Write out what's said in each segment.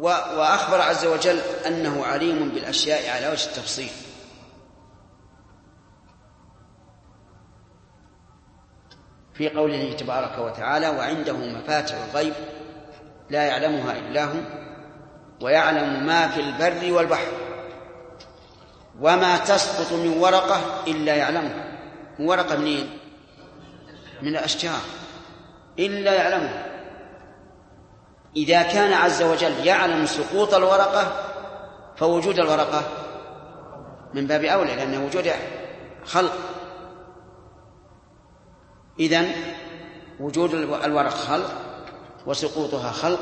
وأخبر عز وجل أنه عليم بالأشياء على وجه التفصيل. في قوله تبارك وتعالى: وعنده مفاتح الغيب لا يعلمها إلا هو ويعلم ما في البر والبحر وما تسقط من ورقة إلا يعلمها. من ورقة منين؟ من الأشجار، إلا يعلمها. إذا كان عز وجل يعلم سقوط الورقة فوجود الورقة من باب أولى، لأن وجود خلق. إذن وجود الورق خلق وسقوطها خلق،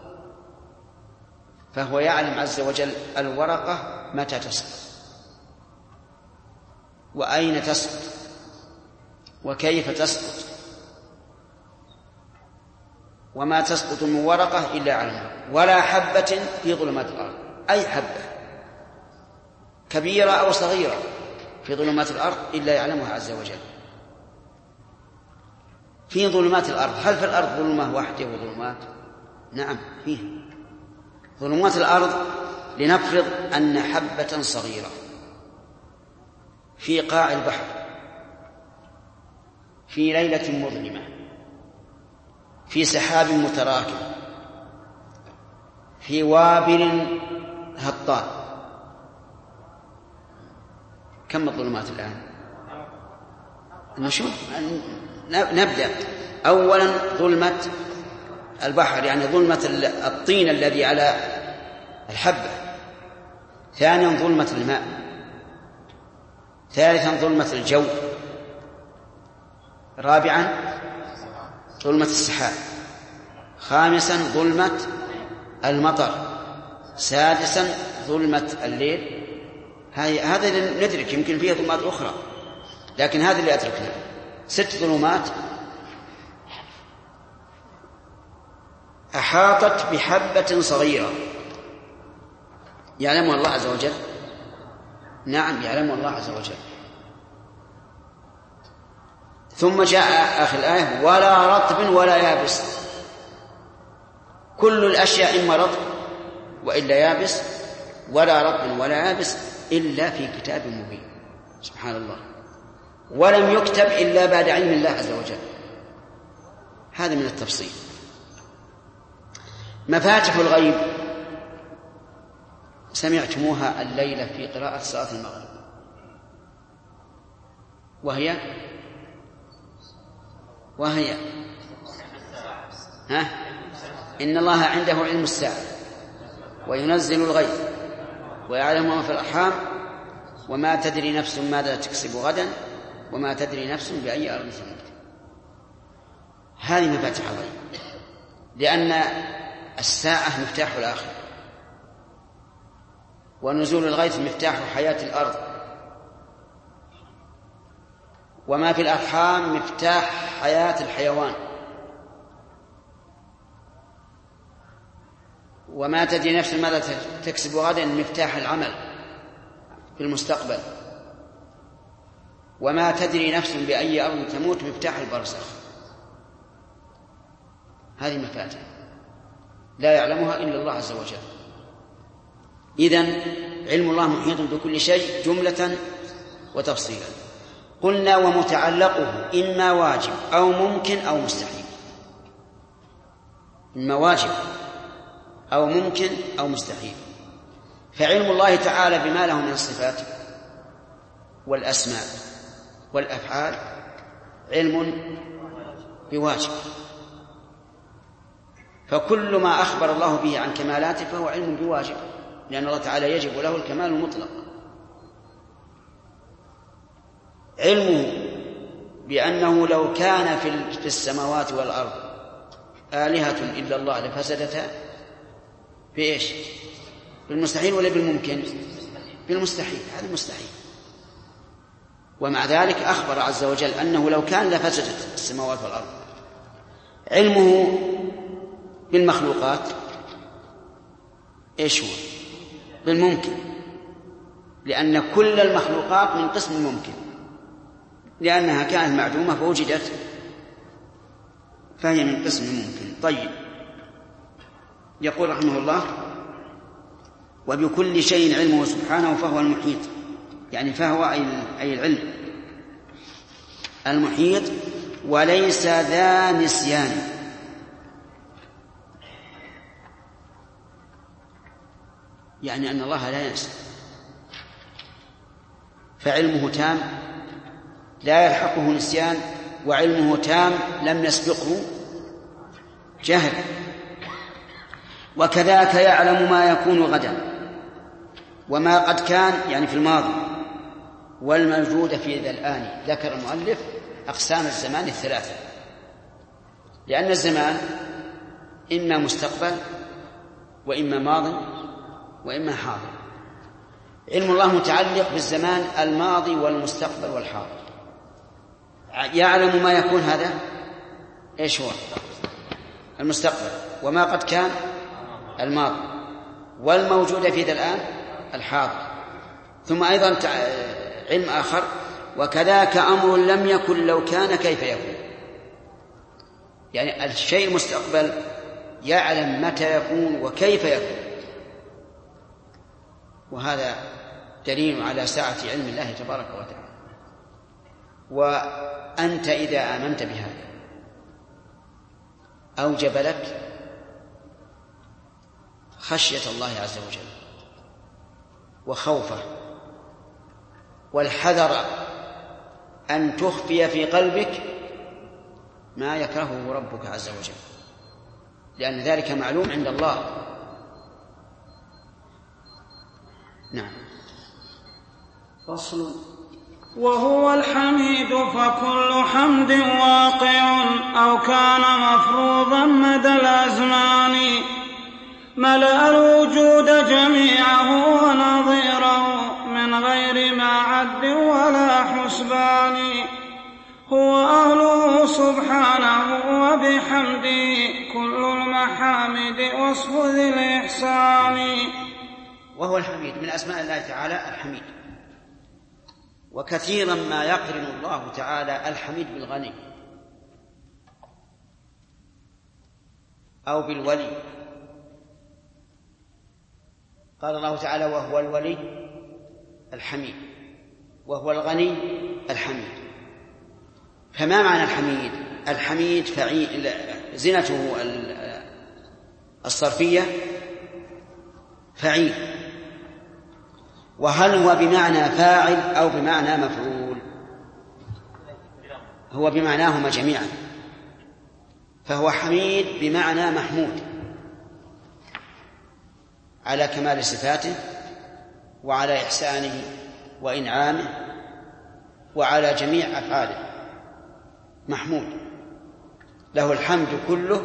فهو يعلم عز وجل الورقة متى تسقط وأين تسقط وكيف تسقط، وما تسقط من ورقة إلا يعلمها. ولا حبة في ظلمات الأرض، أي حبة كبيرة أو صغيرة في ظلمات الأرض إلا يعلمها عز وجل. في ظلمات الأرض، هل في الأرض ظلمة واحدة وظلمات؟ نعم فيه ظلمات الأرض. لنفرض أن حبة صغيرة في قاع البحر في ليلة مظلمة في سحاب متراكم في وابل هطال. كم الظلمات الآن؟ نشوف. نبدأ أولا ظلمة البحر، يعني ظلمة الطين الذي على الحبة. ثانيا ظلمة الماء. ثالثا ظلمة الجو. رابعا ظلمة السحاب. خامسا ظلمة المطر. سادسا ظلمة الليل. هذا اللي ندرك، يمكن فيها ظلمات أخرى لكن هذا اللي أدركنا. 6 ظلمات أحاطت بحبة صغيرة يعلمها الله عز وجل. نعم يعلمها الله عز وجل. ثم جاء آخر الآية: ولا رطب ولا يابس. كل الأشياء إما رطب وإلا يابس، ولا رطب ولا يابس إلا في كتاب مبين. سبحان الله. ولم يكتب إلا بعد علم الله عز وجل. هذا من التفصيل. مفاتح الغيب سمعتموها الليلة في قراءة صلاة المغرب، وهي إن الله عنده علم الساعة وينزل الغيث ويعلم ما في الأرحام وما تدري نفس ماذا تكسب غدا وما تدري نفس بأي أرض تموت. هذه مفاتح الغيب، لأن الساعة مفتاح الآخرة، ونزول الغيث مفتاح حياة الأرض، وما في الأرحام مفتاح حياة الحيوان، وما تدري نفس ماذا تكسب غدا مفتاح العمل في المستقبل، وما تدري نفس بأي أرض تموت مفتاح البرزخ. هذه مفاتيح لا يعلمها إلا الله عز وجل. إذن علم الله محيط بكل شيء جملة وتفصيلا. قلنا ومتعلقه إما واجب أو ممكن أو مستحيل. إما واجب أو ممكن أو مستحيل. فعلم الله تعالى بما له من الصفات والأسماء والأفعال علم بواجب، فكل ما أخبر الله به عن كمالاته فهو علم بواجب، لأن الله تعالى يجب له الكمال المطلق. علمه بأنه لو كان في السماوات والأرض آلهة إلا الله لفسدتا بإيش؟ بالمستحيل ولا بالممكن؟ بالمستحيل. هذا مستحيل. ومع ذلك أخبر عز وجل أنه لو كان لفسدت السماوات والأرض. علمه بالمخلوقات إيش هو؟ بالممكن، لأن كل المخلوقات من قسم الممكن، لأنها كانت معدومة فوجدت فهي من قسم الممكن. طيب، يقول رحمه الله: وبكل شيء علمه سبحانه فهو المحيط، يعني فهو أي العلم المحيط، وليس ذا نسيان. يعني أن الله لا ينسى، فعلمه تام لا يلحقه نسيان، وعلمه تام لم يسبقه جهل. وكذاك يعلم ما يكون غدا وما قد كان، يعني في الماضي، والموجود في ذا الآن. ذكر المؤلف أقسام الزمان الثلاثة، لأن الزمان إما مستقبل وإما ماض وإما حاضر. علم الله متعلق بالزمان الماضي والمستقبل والحاضر. يعلم ما يكون، هذا إيش هو؟ المستقبل، وما قد كان الماضي، والموجود في ذا الآن الحاضر. ثم أيضا علم آخر: وكذاك أمر لم يكن لو كان كيف يكون. يعني الشيء المستقبل يعلم متى يكون وكيف يكون، وهذا دليل على سعة علم الله تبارك وتعالى. وأنت إذا آمنت بهذا أوجب لك خشية الله عز وجل وخوفه، والحذر أن تخفي في قلبك ما يكرهه ربك عز وجل، لأن ذلك معلوم عند الله. نعم. فصل. وهو الحميد، فكل حمد واقع أو كان مفروضا مدى الأزمان، ملأ الوجود جميعه ونظيره من غير ما عد ولا حسبان. هو أهله سبحانه وبحمده كل المحامد وصف ذي الإحسان. وهو الحميد، من أسماء الله تعالى الحميد. وكثيرا ما يقرن الله تعالى الحميد بالغني أو بالولي. قال الله تعالى: وهو الولي الحميد، وهو الغني الحميد. فما معنى الحميد؟ الحميد فعيل، زنته الصرفية فعيل. وهل هو بمعنى فاعل أو بمعنى مفعول؟ هو بمعناهما جميعا، فهو حميد بمعنى محمود على كمال صفاته وعلى إحسانه وإنعامه وعلى جميع أفعاله، محمود له الحمد كله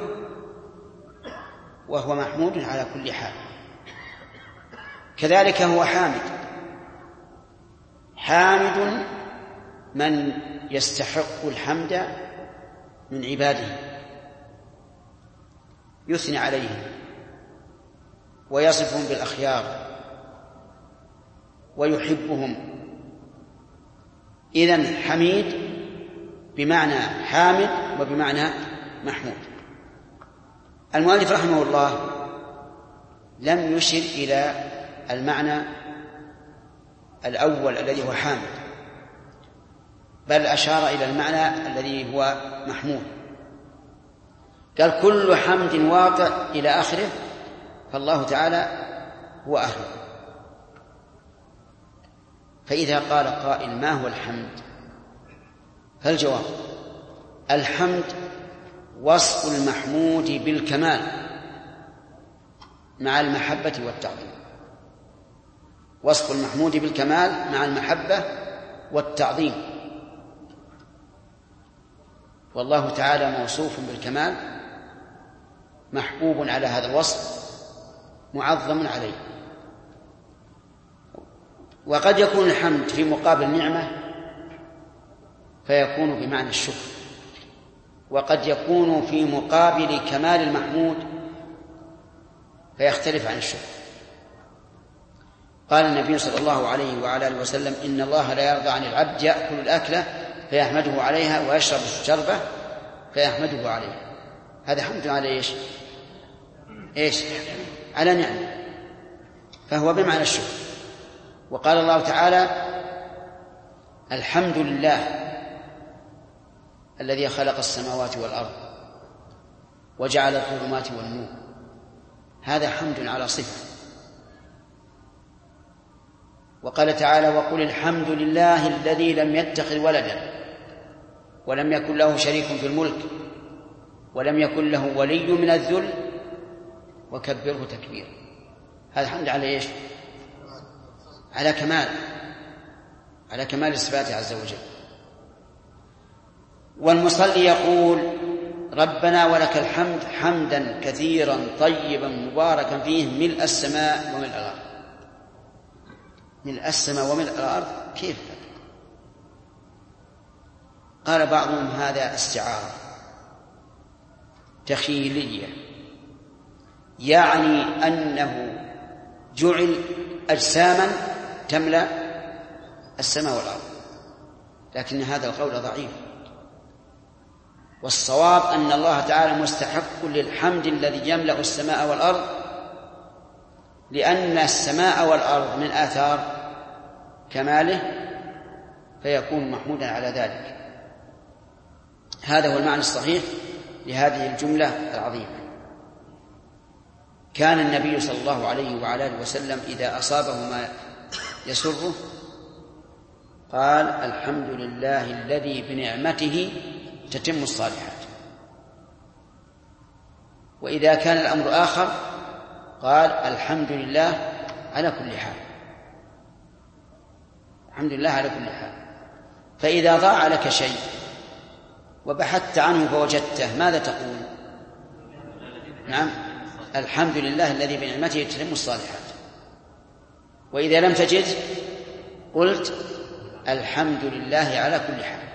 وهو محمود على كل حال. كذلك هو حامد من يستحق الحمد من عباده، يثني عليهم ويصفهم بالأخيار ويحبهم. إذن حميد بمعنى حامد وبمعنى محمود. المؤلف رحمه الله لم يشر إلى المعنى الأول الذي هو حامد، بل أشار إلى المعنى الذي هو محمود. قال: كل حمد واقع إلى آخره، فالله تعالى هو أهله. فإذا قال قائل: ما هو الحمد؟ فالجواب: الحمد وصف المحمود بالكمال مع المحبة والتعظيم. وصف المحمود بالكمال مع المحبة والتعظيم. والله تعالى موصوف بالكمال، محبوب على هذا الوصف، معظم عليه. وقد يكون الحمد في مقابل نعمة فيكون بمعنى الشكر، وقد يكون في مقابل كمال المحمود فيختلف عن الشكر. قال النبي صلى الله عليه وعلى آله وسلم: إن الله لا يرضى عن العبد يأكل الأكلة فيحمده عليها ويشرب الشربة فيحمده عليها. هذا حمد على إيش؟ على نعمة. فهو بمعنى الشكر. وقال الله تعالى: الحمد لله الذي خلق السماوات والأرض وجعل الظلمات والنور. هذا حمد على صفة. وقال تعالى: وقل الحمد لله الذي لم يتخذ ولدا ولم يكن له شريك في الملك ولم يكن له ولي من الذل وكبره تكبيرا. هذا الحمد على ايش؟ على كمال صفاته عز وجل. والمصلي يقول: ربنا ولك الحمد حمدا كثيرا طيبا مباركا فيه ملء السماء وملء الأرض. ملء السماء وملء الأرض كيف؟ قال بعضهم: هذا استعارة تخيلية، يعني أنه جعل أجساما تملأ السماء والأرض، لكن هذا القول ضعيف. والصواب أن الله تعالى مستحق للحمد الذي يملأ السماء والأرض، لأن السماء والأرض من آثار كماله، فيكون محمودا على ذلك. هذا هو المعنى الصحيح لهذه الجملة العظيمة. كان النبي صلى الله عليه وعلى آله وسلم إذا أصابه ما يسره قال: الحمد لله الذي بنعمته تتم الصالحات. وإذا كان الأمر آخر قال: الحمد لله على كل حال. الحمد لله على كل حال. فإذا ضاع لك شيء وبحثت عنه فوجدته، ماذا تقول؟ نعم، الحمد لله الذي بنعمته تتم الصالحات. وإذا لم تجد قلت: الحمد لله على كل حال.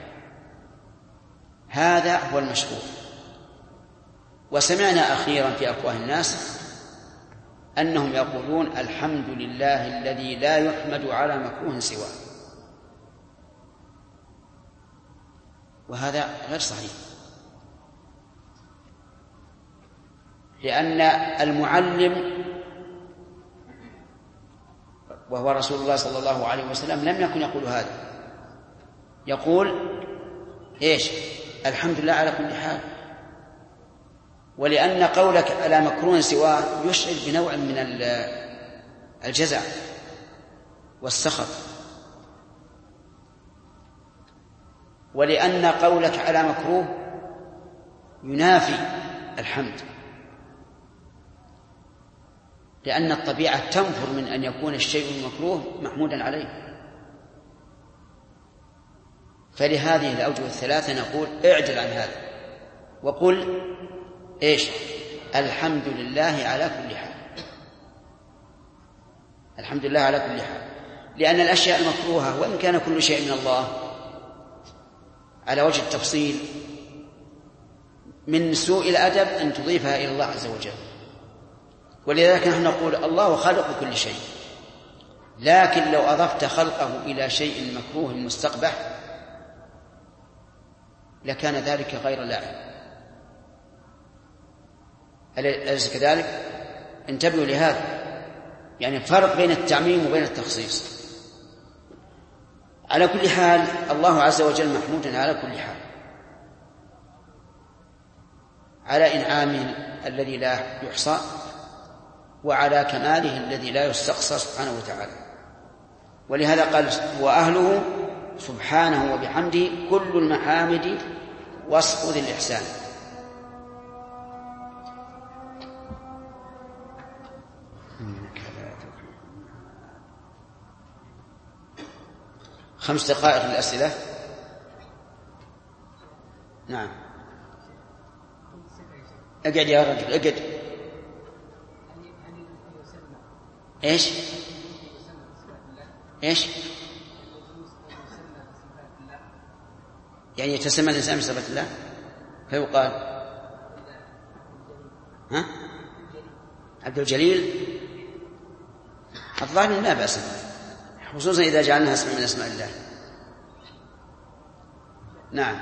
هذا هو المشروع. وسمعنا أخيرا في أفواه الناس أنهم يقولون: الحمد لله الذي لا يحمد على مكروه سواه. وهذا غير صحيح، لأن المعلم وهو رسول الله صلى الله عليه وسلم لم يكن يقول هذا. يقول إيش؟ الحمد لله على كل حال. ولأن قولك على مكروه سواه يشعر بنوع من الجزع والسخط، ولأن قولك على مكروه ينافي الحمد، لأن الطبيعة تنفر من أن يكون الشيء المكروه محمودا عليه. فلهذه الأوجه الثلاثة نقول: اعدل عن هذا وقل إيش؟ الحمد لله على كل حال. الحمد لله على كل حال، لأن الأشياء المكروهة وإن كان كل شيء من الله على وجه التفصيل، من سوء الأدب أن تضيفها إلى الله عز وجل. ولذلك نحن نقول: الله خالق كل شيء، لكن لو أضفت خلقه إلى شيء مكروه مستقبح لكان ذلك غير لائق. أليس كذلك؟ انتبهوا لهذا، يعني فرق بين التعميم وبين التخصيص. على كل حال الله عز وجل محمود على كل حال، على إنعامه الذي لا يحصى وعلى كماله الذي لا يستقصى سبحانه وتعالى. ولهذا قال: وأهله سبحانه وبحمده كل المحامد وصف ذي الإحسان. خمس دقائق للأسئلة. نعم، اقعد يا رجل، اقعد. ايش؟ يعني يتسمى الإنسان بصفة الله فيقال عبد الجليل. الظاهر لا بأس، خصوصا إذا جعلناها اسم من أسماء الله. نعم.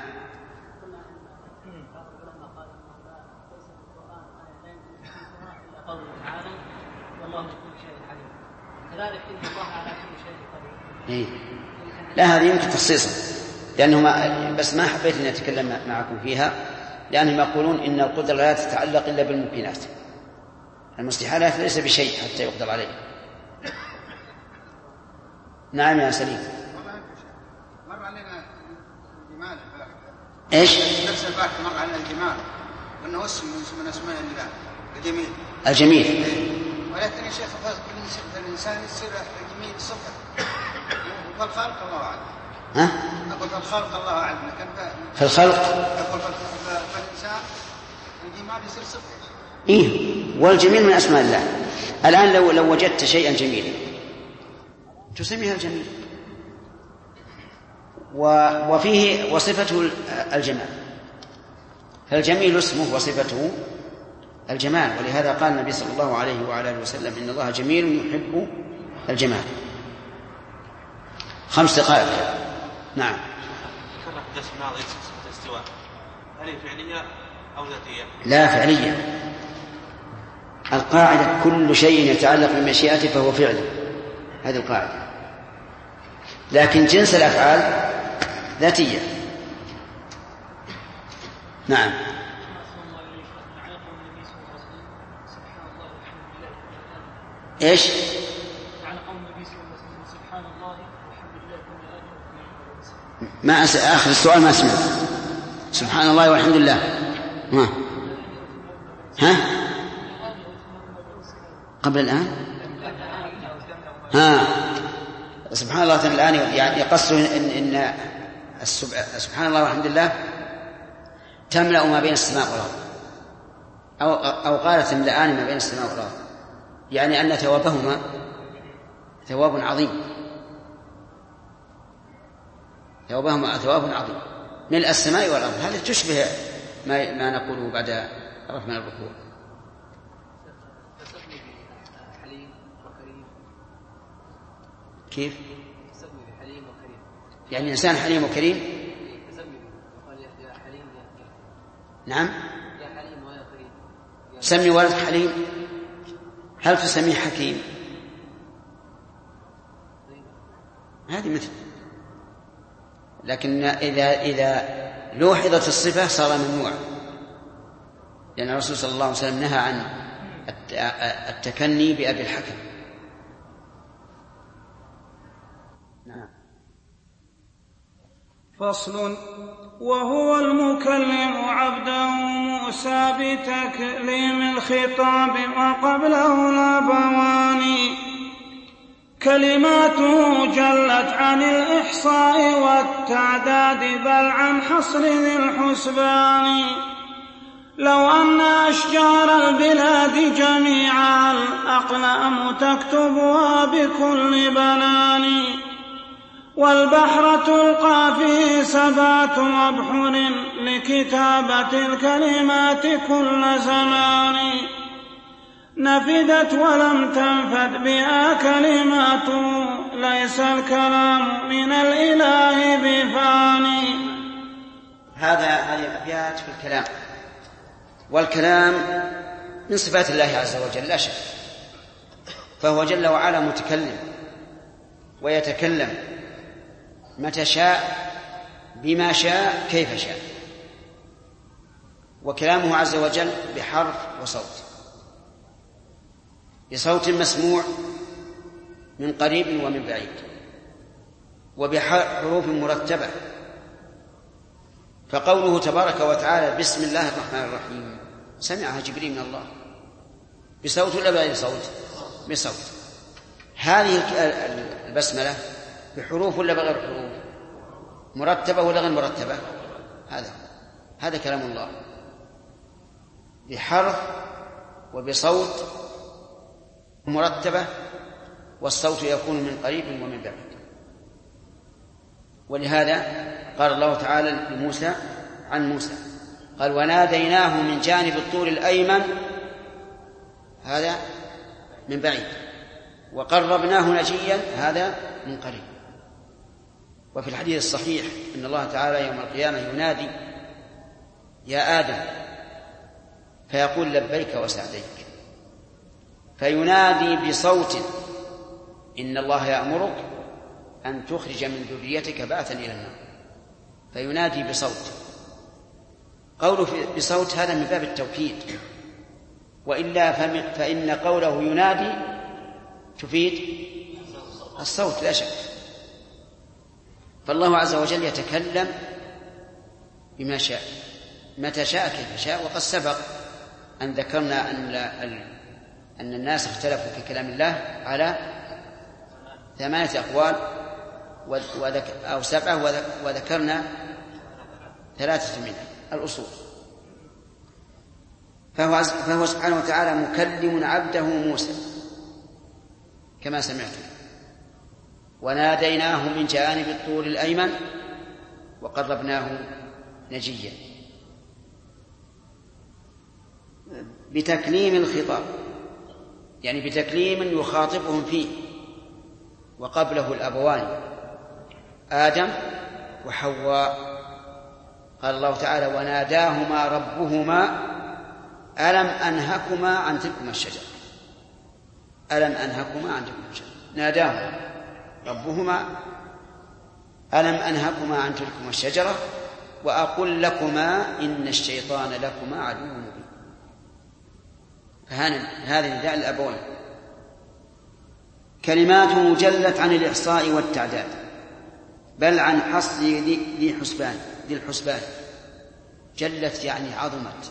كذلك إن الله على كل شيء قدير. لا هذه يمكن تخصيصا، لأنهم بس ما حبيت أن أتكلم معكم فيها، لأنهم يقولون إن القدرة لا تتعلق إلا بالممكنات، المستحيلات ليس بشيء حتى يقدر عليه. نعم يا سليم. مر علينا الجمال ايش؟ نفس البحث مر علينا الجمال وانه اسم من اسماء الله الجميل. الجميل. ولكن يا شيخ الانسان يصير الجميل صفه والخلق الله اعلم. ها؟ اقول الخلق الله اعلم، لكن في الخلق اقول فالانسان الجمال يصير صفه. إيه، والجميل من أسماء الله. الآن لو وجدت شيئا جميلا تسميها الجميل، وفيه وصفته الجمال، فالجميل اسمه وصفته الجمال، ولهذا قال النبي صلى الله عليه وعلى آله وسلم إن الله جميل يحب الجمال. 5 دقائق. نعم. ذكرنا في الدرس الماضي صفة الاستواء، هل هي فعلية أو ذاتية؟ لا، فعلية. القاعدة كل شيء يتعلق بمشيئته فهو فعل، هذه القاعدة. لكن جنس الأفعال ذاتية. نعم. ايش؟ ما آخر السؤال ما سمعت. سبحان الله والحمد لله. ها؟ قبل الآن؟ سبحان الله الآن، يعني يقصر إن سبحان الله والحمد لله تملأ ما بين السماء والأرض، أو قالت تملأان ما بين السماء والأرض، يعني أن ثوابهما ثواب عظيم، ثوابهما ثواب عظيم ملء السماء والأرض. هذا تشبه ما نقوله بعد رفع من الركوع. كيف؟ يعني إنسان حليم وكريم. نعم. سمي ولد حليم، هل تسميه حكيم؟ هذه مثل، لكن إذا لوحظت الصفة صار ممنوع، لأن الرسول صلى الله عليه وسلم نهى عن التكني بأبي الحكم. نعم. فصل. وهو المكلم عبده موسى بتكليم الخطاب وقبله الأبوان، كلماته جلت عن الإحصاء والتعداد بل عن حصر ذي الحسبان. لو أن أشجار البلاد جميعا الأقلام تكتبها بكل بنان، والبحر تلقى فيه 7 أبحر لكتابة الكلمات كل زمان، نفدت ولم تنفد بها كلماته، ليس الكلام من الإله بفاني. هذه الأبيات في الكلام، والكلام من صفات الله عز وجل لا شك، فهو جل وعلا متكلم ويتكلم متى شاء بما شاء كيف شاء، وكلامه عز وجل بحرف وصوت، بصوت مسموع من قريب ومن بعيد، وبحروف مرتبة. فقوله تبارك وتعالى بسم الله الرحمن الرحيم سمعها جبريل من الله بصوت ولا بغير صوت؟ بصوت. هذه البسملة بحروف ولا بغير حروف؟ مرتبة ولا غير مرتبة؟ هذا كلام الله بحرف وبصوت مرتبة، والصوت يكون من قريب ومن بعيد. ولهذا قال الله تعالى لموسى عن موسى قال وناديناه من جانب الطور الأيمن، هذا من بعيد، وقربناه نجيا، هذا من قريب. وفي الحديث الصحيح إن الله تعالى يوم القيامة ينادي يا آدم فيقول لبيك وسعديك، فينادي بصوت إن الله يأمرك أن تخرج من ذريتك بعثا إلى النار، فينادي بصوت. قوله بصوت هذا من باب التوكيد، وإلا فإن قوله ينادي تفيد الصوت لا شك. فالله عز وجل يتكلم بما شاء متى شاء كيف شاء. وقد سبق أن ذكرنا أن الناس اختلفوا في كلام الله على 8 أقوال أو 7، وذكرنا 3 من الأصول. فهو سبحانه وتعالى مكلم عبده موسى كما سمعتم، وناديناه من جانب الطور الأيمن وقربناه نجيا، بتكليم الخطاب، يعني بتكليم يخاطبهم فيه، وقبله الأبوان آدم وحواء. قال الله تعالى: وناداهما ربهما ألم أنهكما عن تلكما الشجرة. ألم أنهكما عن تلكما الشجرة، ناداهما ربهما ألم أنهكما عن تلكما الشجرة وأقل لكما إن الشيطان لكما عدو مبين. فهذا نداء الأبوين. كلماته جلت عن الإحصاء والتعداد، بل عن حصر ذي الحسبان. جلت يعني عظمت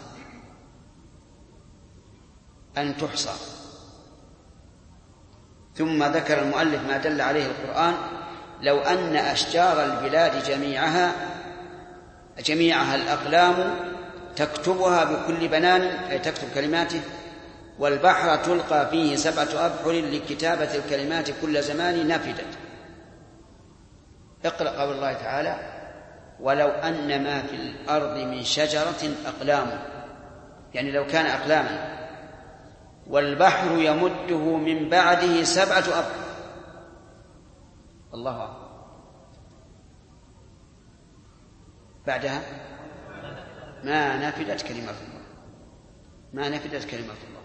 أن تحصى. ثم ذكر المؤلف ما دل عليه القرآن: لو أن أشجار البلاد جميعها الأقلام تكتبها بكل بنان، أي تكتب كلماته، والبحر تلقى فيه 7 أبحر لكتابة الكلمات كل زمان نفدت. اقرأ قول الله تعالى: ولو أن ما في الأرض من شجرة أقلام، يعني لو كان أقلاما، والبحر يمده من بعده 7 أبحر. الله أكبر. بعدها ما نفدت كلمات الله، ما نفدت كلمات الله.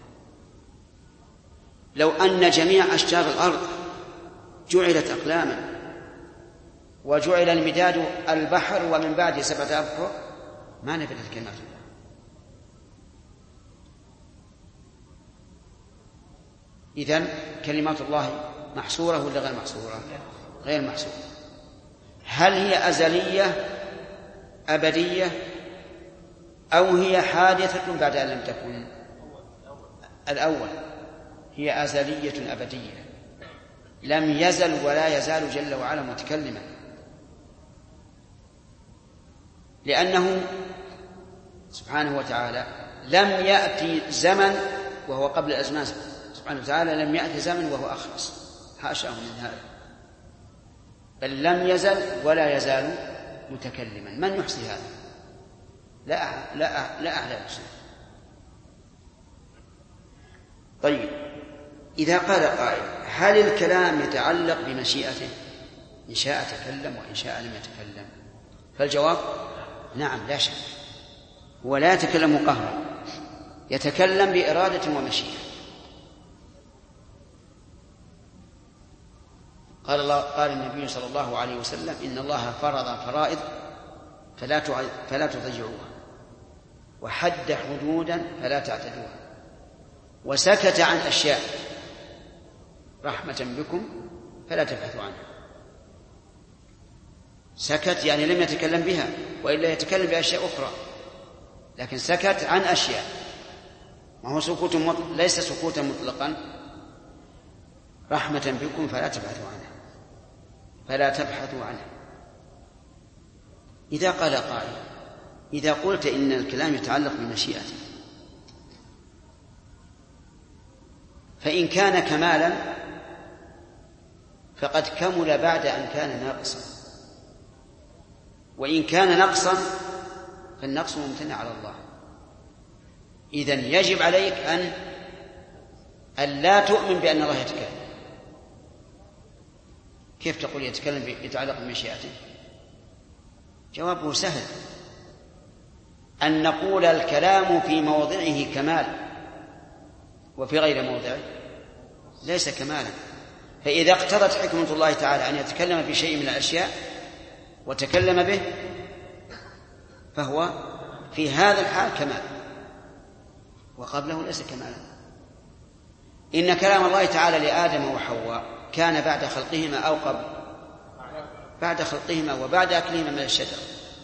لو أن جميع أشجار الأرض جعلت أقلاما وجعل المداد البحر ومن بعده 7 أبحر ما نفدت كلمات الله. إذن كلمات الله محصورة ولا غير محصورة؟ غير محصورة. هل هي أزلية أبدية أو هي حادثة بعد أن لم تكن؟ الأول، هي أزلية أبدية، لم يزل ولا يزال جل وعلا متكلما، لأنه سبحانه وتعالى لم يأتي زمن وهو قبل الأزمان، سبحانه وتعالى لم يأتي زمن وهو أخرس، حاشاه من هذا، بل لم يزل ولا يزال متكلما. من يحصي هذا؟ لا أحد يحصي. طيب، إذا قال قائل: هل الكلام يتعلق بمشيئته؟ إن شاء تكلم وإن شاء لم يتكلم. فالجواب: نعم لا شك، هو لا يتكلم قهرا، يتكلم بإرادة ومشيئة. قال النبي صلى الله عليه وسلم: إن الله فرض فرائض فلا تضيعوها، وحد حدودا فلا تعتدوها، وسكت عن أشياء رحمة بكم فلا تبحثوا عنها. سكت يعني لم يتكلم بها، وإلا يتكلم بأشياء أخرى، لكن سكت عن أشياء، ما هو سكوت ليس سكوتا مطلقا. رحمة بكم فلا تبحثوا عنها، فلا تبحثوا عنها. إذا قال قائل: إذا قلت إن الكلام يتعلق بمشيئته، فإن كان كمالا فقد كمل بعد أن كان ناقصا، وإن كان نقصا فالنقص ممتنع على الله. إذن يجب عليك أن لا تؤمن بأن الله يتكلم. كيف تقول يتكلم يتعلق بمشيئته؟ جوابه سهل، أن نقول الكلام في موضعه كمال، وفي غير موضعه ليس كمالا. فإذا اقتضت حكمة الله تعالى أن يتكلم في شيء من الأشياء وتكلم به فهو في هذا الحال كمال، وقبله ليس كمالا. إن كلام الله تعالى لآدم وحواء كان بعد خلقهما أو قبل؟ بعد خلقهما وبعد أكلهما من الشجر،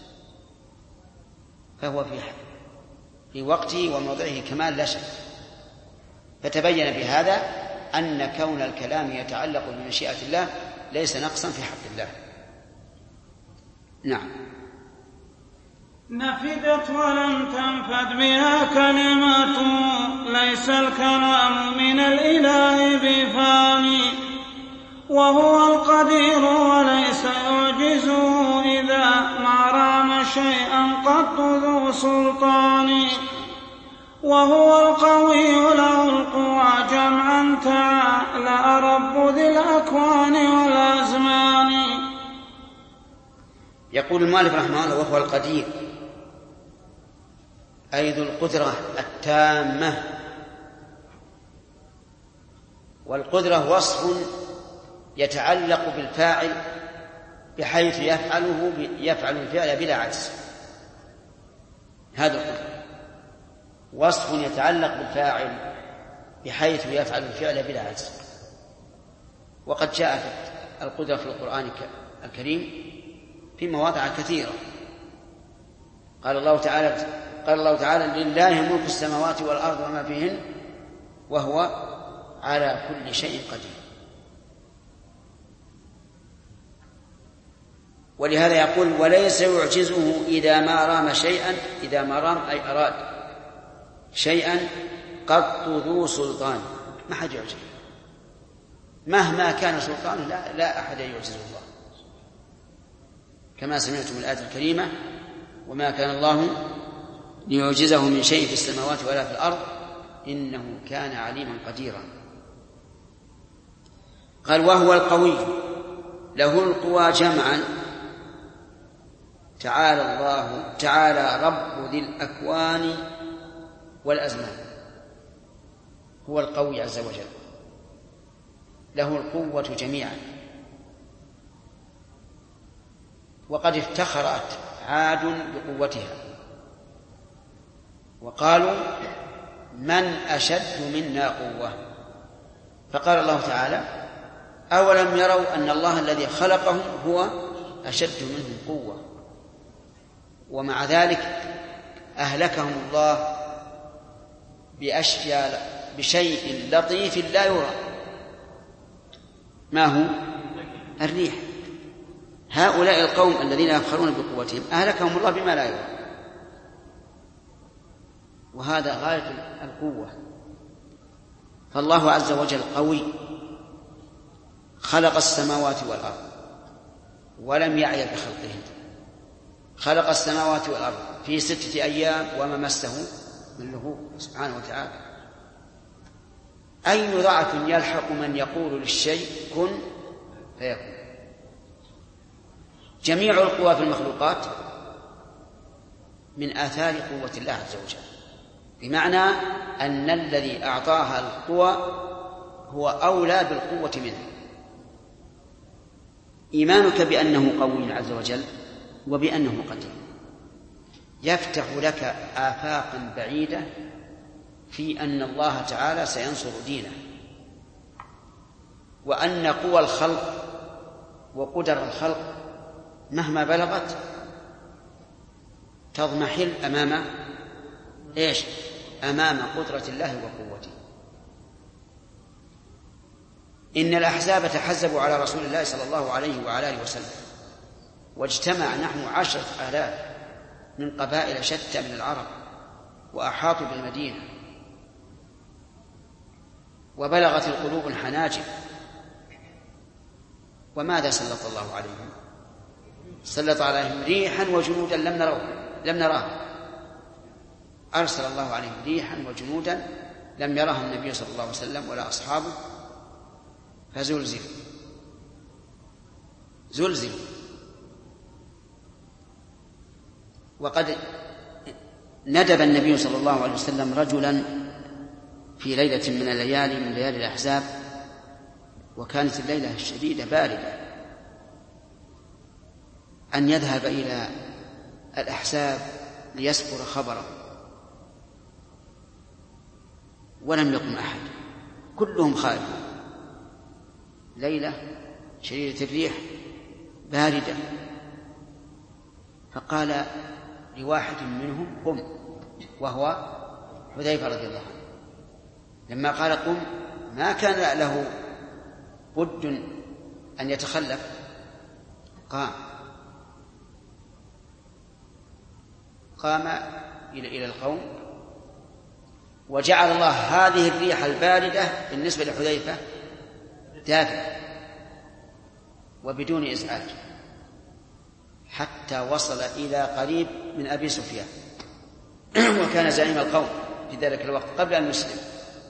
فهو في وقته وموضعه كمال لا شك. فتبين بهذا أن كون الكلام يتعلق بمشيئة الله ليس نقصا في حق الله. نعم. نفدت ولم تنفد بها كلمة، ليس الكلام من الإله بفاني، وهو القدير وليس يعجزه إذا ما رام شيئا قط ذو سلطان، وهو القوي له القوى جمعا تعالى رب ذي الأكوان والأزمان. يقول المؤلف رحمه الله: وهو القدير، أي ذو القدرة التامة. والقدرة وصف يتعلق بالفاعل بحيث يفعل الفعل بلا عجز. هذا القدرة وصف يتعلق بالفاعل بحيث يفعل الفعل بلا عجز. وقد جاءت القدرة في القرآن الكريم في مواضع كثيرة. قال الله تعالى: لله ملك السماوات والأرض وما فيهن وهو على كل شيء قدير. ولهذا يقول: وليس يعجزه إذا ما رام شيئا، إذا ما رام أي أراد شيئا قط ذو سلطان، ما حد يعجزه مهما كان سلطانه، لا أحد يعجزه الله، كما سمعتم الآية الكريمة: وما كان الله ليعجزه من شيء في السماوات ولا في الأرض إنه كان عليما قديرا. قال: وهو القوي له القوى جمعا تعالى رب ذي الأكوان والأزمان. هو القوي عز وجل، له القوة جميعا. وقد افتخرت عاد بقوتها وقالوا: من أشد منا قوة؟ فقال الله تعالى: أولم يروا أن الله الذي خلقهم هو أشد منهم قوة، ومع ذلك أهلكهم الله بشيء لطيف لا يرى. ما هو؟ الريح. هؤلاء القوم الذين يفخرون بقوتهم أهلكهم الله بما لا يرى، وهذا غاية القوة. فالله عز وجل قوي، خلق السماوات والأرض ولم يعي بخلقهن، خلق السماوات والأرض في 6 أيام وما مسه من لغوب سبحانه وتعالى. أي ضعف يلحق من يقول للشيء كن فيكون. جميع القوى في المخلوقات من آثار قوة الله عز وجل، بمعنى أن الذي أعطاها القوى هو أولى بالقوة منه. إيمانك بأنه قوي عز وجل وبأنه قدير يفتح لك آفاقا بعيدة في أن الله تعالى سينصر دينه، وأن قوى الخلق وقدر الخلق مهما بلغت تضمحل أمام قدرة الله وقوته. إن الأحزاب تحزبوا على رسول الله صلى الله عليه وعلى آله وسلم، واجتمع نحو 10,000 من قبائل شتى من العرب، وأحاطوا بالمدينة، وبلغت القلوب الحناجر. وماذا سلط الله عليهم؟ سلط عليهم ريحا وجنودا لم نراها. أرسل الله عليهم ريحا وجنودا لم يرها النبي صلى الله عليه وسلم ولا أصحابه، فزلزلوا. وقد ندب النبي صلى الله عليه وسلم رجلا في ليلة من الليالي من ليالي الأحزاب، وكانت الليلة الشديدة باردة، أن يذهب إلى الأحزاب ليسبر خبره، ولم يقم أحد، كلهم خائفون، ليلة شديدة الريح باردة. فقال لواحد منهم قم، وهو حذيفة رضي الله عنه. لما قال قم ما كان له بد أن يتخلف، قام إلى القوم، وجعل الله هذه الريح الباردة بالنسبة لحذيفة دافئة وبدون إزعاج، حتى وصل إلى قريب من أبي سفيان وكان زعيم القوم في ذلك الوقت قبل أن يسلم،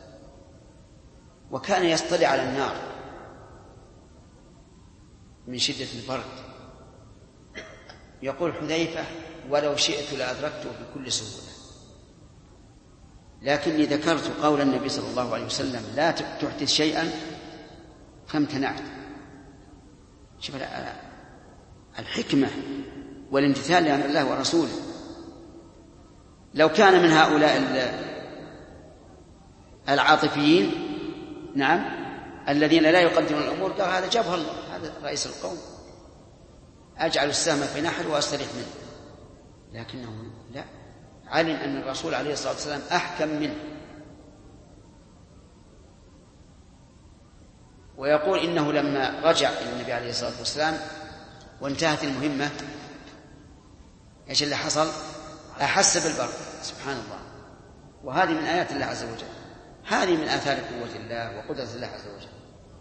وكان يصطلع على النار من شدة البرد. يقول حذيفة ولو شئت لأدركته بكل سهولة، لكني ذكرت قول النبي صلى الله عليه وسلم لا تحدث شيئا فامتنعت. شوف الحكمة والامتثال لأمر الله ورسوله. لو كان من هؤلاء العاطفيين نعم الذين لا يقدرون الأمور قال هذا جابها الله، هذا رئيس القوم، أجعل السهم في نحر وأستريح منه. لكنه لا، علم أن الرسول عليه الصلاة والسلام أحكم منه. ويقول إنه لما رجع إلى النبي عليه الصلاة والسلام وانتهت المهمة إيش اللي حصل؟ أحس بالبرد. سبحان الله. وهذه من آيات الله عز وجل، هذه من آثار قوة الله وقدرة الله عز وجل.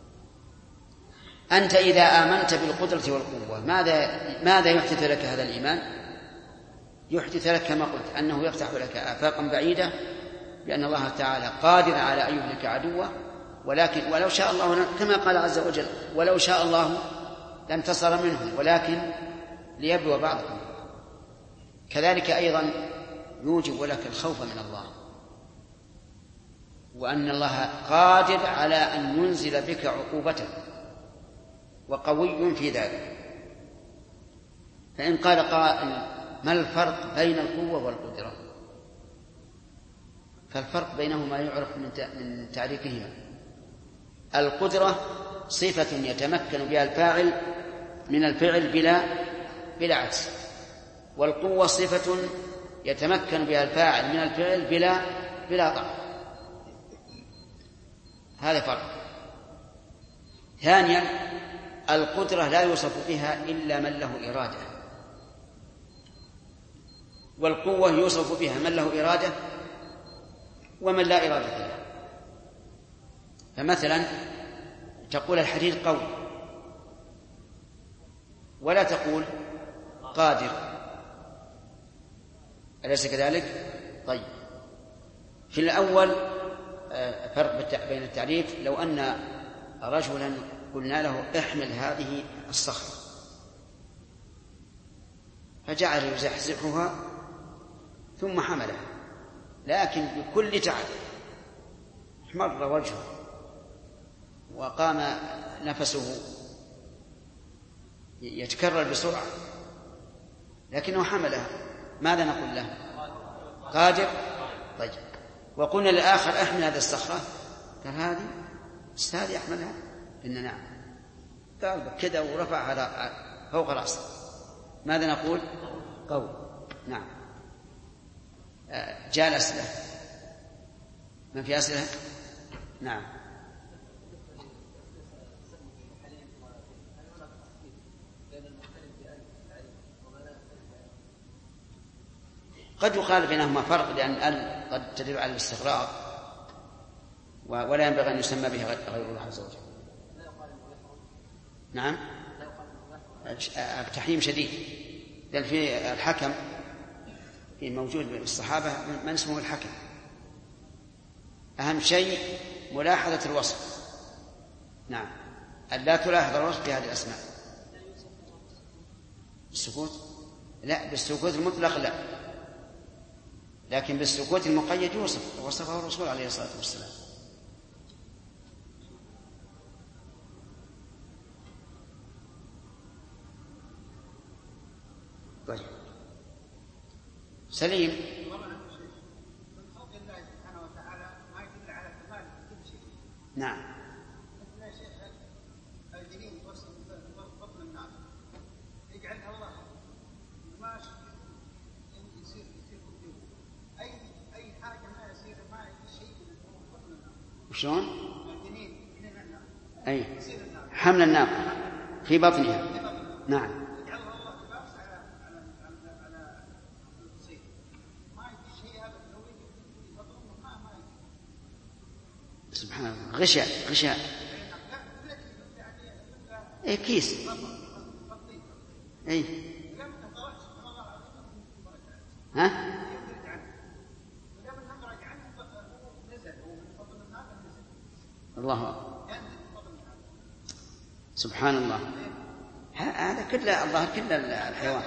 أنت إذا آمنت بالقدرة والقوة ماذا يحدث لك هذا الإيمان؟ يحدث لك كما قلت أنه يفتح لك آفاقا بعيدة، بأن الله تعالى قادر على أن يهلك عدوه، ولكن ولو شاء الله كما قال عز وجل ولو شاء الله لانتصر منهم ولكن ليبلو بعضكم. كذلك أيضا يوجب لك الخوف من الله، وأن الله قادر على أن ينزل بك عقوبته وقوي في ذلك. فإن قال قائل ما الفرق بين القوة والقدرة؟ فالفرق بينهما يعرف من تعريفهما. القدرة صفة يتمكن بها الفاعل من الفعل بلا عجز، والقوة صفة يتمكن بها الفاعل من الفعل بلا ضعف. هذا فرق. ثانيا القدرة لا يوصف بها إلا من له إرادة، والقوة يوصف بها من له إرادة ومن لا إرادة له. فمثلا تقول الحديد قوي ولا تقول قادر، أليس كذلك؟ طيب، في الأول فرق بين التعريف. لو أن رجلا قلنا له احمل هذه الصخرة فجعل يزحزحها ثم حملها، لكن بكل تعب احمر وجهه وقام نفسه يتكرر بسرعة، لكنه حملها، ماذا نقول له؟ قادر. طيب، وقلنا للآخر احمل هذه الصخرة، قال هذه استاذ يحملها، قلنا نعم، قال كذا ورفعها فوق رأسه، ماذا نقول؟ قوي. نعم. جاء الأسئلة، من في أسئلة؟ نعم. قد يقال بينهما فرق، لأن ال قد تدل على الاستغراق ولا ينبغي أن يسمى بها غير الله عز وجل. نعم، التحريم شديد، لأن في الحكم في موجود من الصحابة من اسمه الحكم. أهم شيء ملاحظة الوصف. نعم، أن لا تلاحظ الوصف في هذه الأسماء. السكوت لا، بالسكوت المطلق لا، لكن بالسكوت المقيد يوصف، وصفه الرسول عليه الصلاة والسلام. سليم. نعم. شلون؟ أي حمل الناقة في بطنها. نعم. سبحان الله. غشاء أي كيس. أي ها؟ الله. سبحان الله. هذا كله الظاهر كله الحيوان.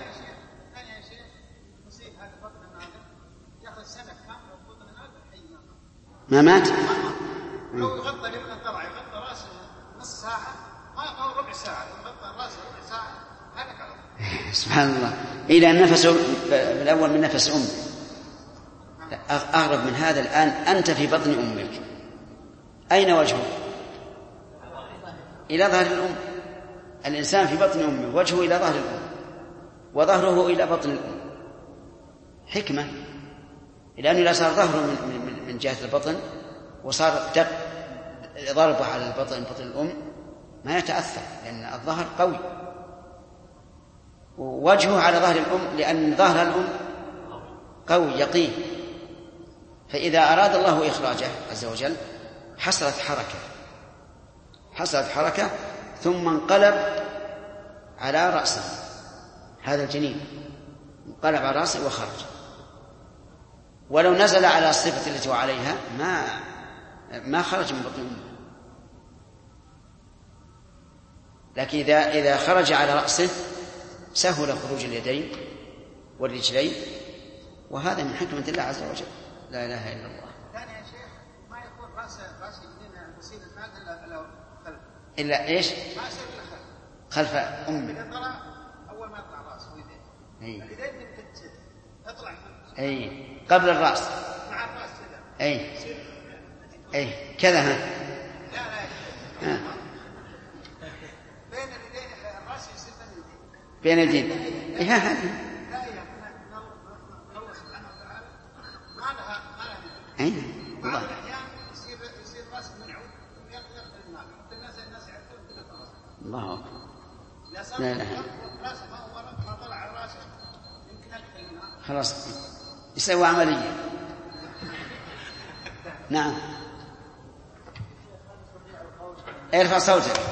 ما مات؟ لو يغطى لمن الضرع يغطى راسه نص ساعة ما ربع ساعة، يغطى راسه ربع ساعة هلك على. سبحان الله. إلى نفسه الأول من نفس أمه. أغرب من هذا الآن أنت في بطن أمك، أين وجهه؟ إلى ظهر الأم. الإنسان في بطن أمه وجهه إلى ظهر الأم وظهره إلى بطن الأم. حكمة، لأنه إذا صار ظهره من جهة البطن وصار ضربه على بطن الأم ما يتأثر، لأن الظهر قوي، ووجهه على ظهر الأم لأن ظهر الأم قوي يقين. فإذا أراد الله إخراجه عز وجل حصلت حركة ثم انقلب على رأسه. هذا الجنين انقلب على رأسه وخرج. ولو نزل على الصفة التي هو عليها ما خرج من بطن أمه. لكن إذا خرج على رأسه سهل خروج اليدين والرجلين، وهذا من حكمة الله عز وجل. لا إله إلا الله. ثاني يا شيخ ما يكون رأسه يمين تصير المال إلا خلف. إلا إيش؟ ما يصير إلا خلف أمه. إذا طلع أول ما يطلع رأسه ويديه. اليدين تطلع. أي قبل الرأس. مع الرأس كذا. أي كذا. ها. لا. بين اليدين الرأس يصير بين اليدين. لا الله سبحانه وتعالى ما لها. الله. الأحيان يصير رأس منعود يقدر المال. الناس يعرفون كذا خلاص. الله أكبر. لا رأسه ما طلع على رأسه يمكن أكثر منها. خلاص يسوي عملية. نعم. ارفع صوتك.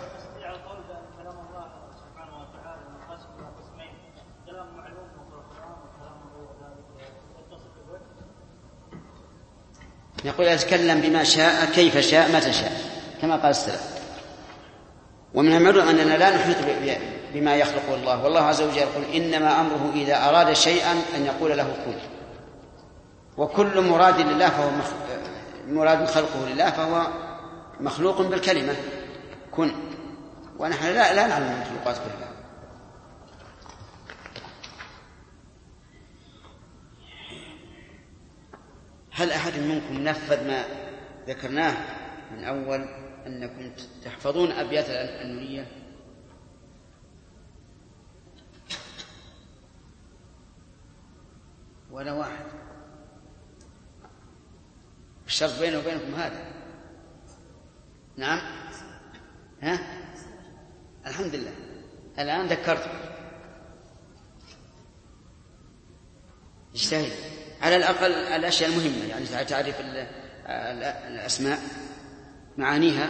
يقول يتكلم بما شاء كيف شاء متى شاء كما قال السلف. ومن المعلوم أننا لا نحيط بما يخلقه الله، والله عز وجل يقول إنما أمره إذا أراد شيئا أن يقول له كن. وكل مراد لله فهو مراد خلقه لله فهو مخلوق بالكلمة كن، ونحن لا نعلم المخلوقات كلها. هل أحد منكم نفذ ما ذكرناه من أول أنكم تحفظون أبيات النونية؟ ولا واحد. الشرط بينه وبينكم هذا. نعم. ها؟ الحمد لله الآن ذكرتم. اجتهد على الأقل الأشياء المهمة، يعني تعرف الأسماء معانيها.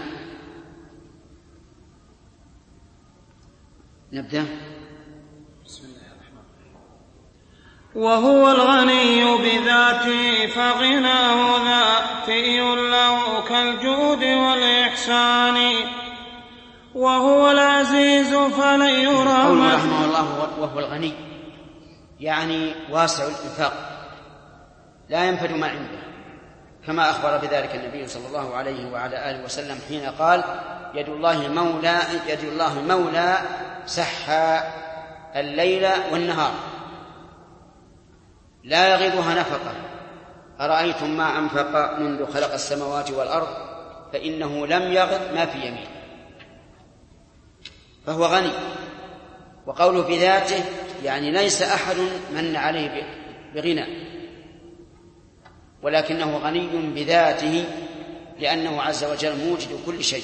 نبدأ. بسم الله الرحمن الرحيم. وهو الغني بذاته فغناه ذاتي له كالجود والإحسان، وهو العزيز فلن يرى. قوله رحمه الله وهو الغني يعني واسع الإنفاق لا ينفد ما عنده، كما أخبر بذلك النبي صلى الله عليه وعلى آله وسلم حين قال يد الله مولى سحى الليل والنهار لا يغيضها نفقة. أرأيتم ما أنفق منذ خلق السماوات والأرض فإنه لم يغض ما في يمينه، فهو غني. وقوله بذاته يعني ليس أحد من عليه بغنى، ولكنه غني بذاته لأنه عز وجل موجد كل شيء،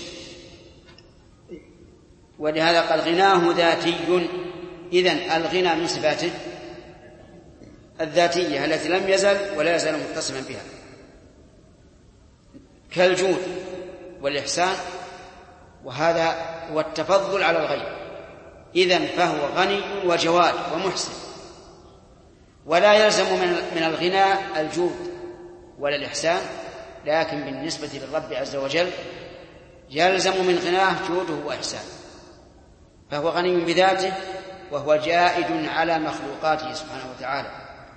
ولهذا قال غناه ذاتي. إذن الغنى من صفاته الذاتية التي لم يزل ولا يزال متصفا بها، كالجود والإحسان، وهذا هو التفضل على الغير. إذن فهو غني وجواد ومحسن، ولا يلزم من الغنى الجود ولا الإحسان، لكن بالنسبة للرب عز وجل يلزم من غناه جوده وإحسانه، فهو غني بذاته وهو جائد على مخلوقاته سبحانه وتعالى.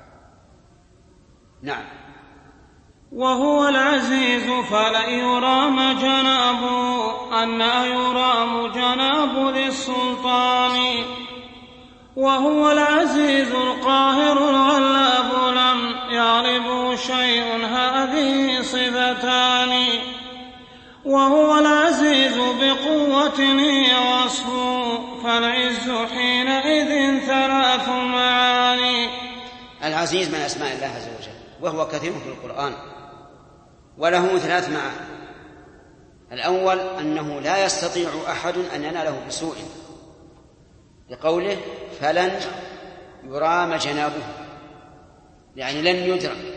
نعم. وهو العزيز فلا يرام جنابه أن يرام جناب ذي السلطان. وهو العزيز القاهر الغلاب لم يغلبه شيء هذه صفتان. وهو العزيز بقوة هي وصفه فالعز حينئذ ثلاث معاني. العزيز من أسماء الله عز وجل، وهو كثير في القرآن، وله ثلاث معاني. الأول أنه لا يستطيع أحد أن يناله بسوء، لقوله فلن يرام جنابه، يعني لن يدرك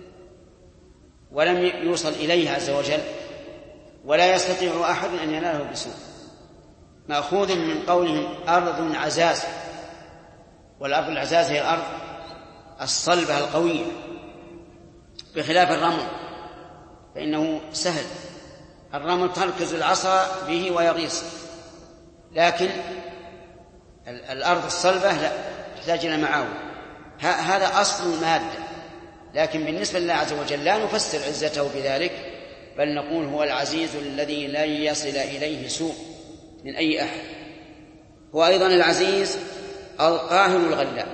ولم يوصل إليه عز وجل، ولا يستطيع أحد أن يناله بسوء، مأخوذ من قولهم أرض عزاز. والأرض العزاز هي الأرض الصلبة القوية، بخلاف الرمل فإنه سهل. الرمل تركز العصا به ويغيص، لكن الأرض الصلبة لا، تحتاج إلى معاون. هذا أصل المادة، لكن بالنسبة لله عز وجل لا نفسر عزته بذلك، بل نقول هو العزيز الذي لن يصل إليه سوء من أي أحد. هو أيضا العزيز القاهر الغلاب،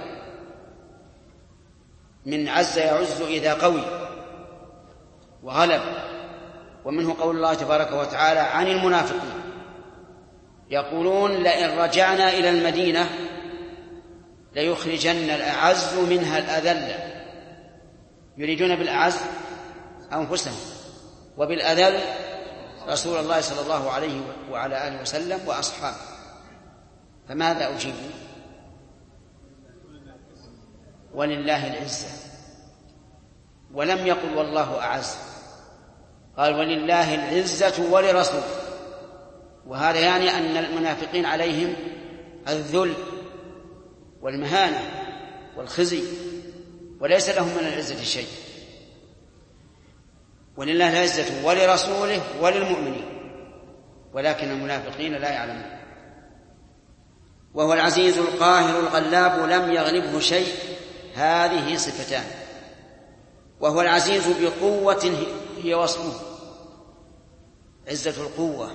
من عز يعز إذا قوي وغلب. ومنه قول الله تبارك وتعالى عن المنافقين يقولون لئن رجعنا إلى المدينة ليخرجن الأعز منها الأذل. يريدون بالأعز أنفسهم، وبالأذل رسول الله صلى الله عليه وعلى آله وسلم وأصحابه. فماذا أجيب؟ ولله العزة، ولم يقل والله أعز، قال ولله العزة ولرسوله. وهذا يعني أن المنافقين عليهم الذل والمهانة والخزي، وليس لهم من العزة شيء. ولله العزة ولرسوله وللمؤمنين، ولكن المنافقين لا يعلمون. وهو العزيز القاهر الغلاب لم يغلبه شيء، هذه صفتان. وهو العزيز بقوة هي وصفه، عزة القوة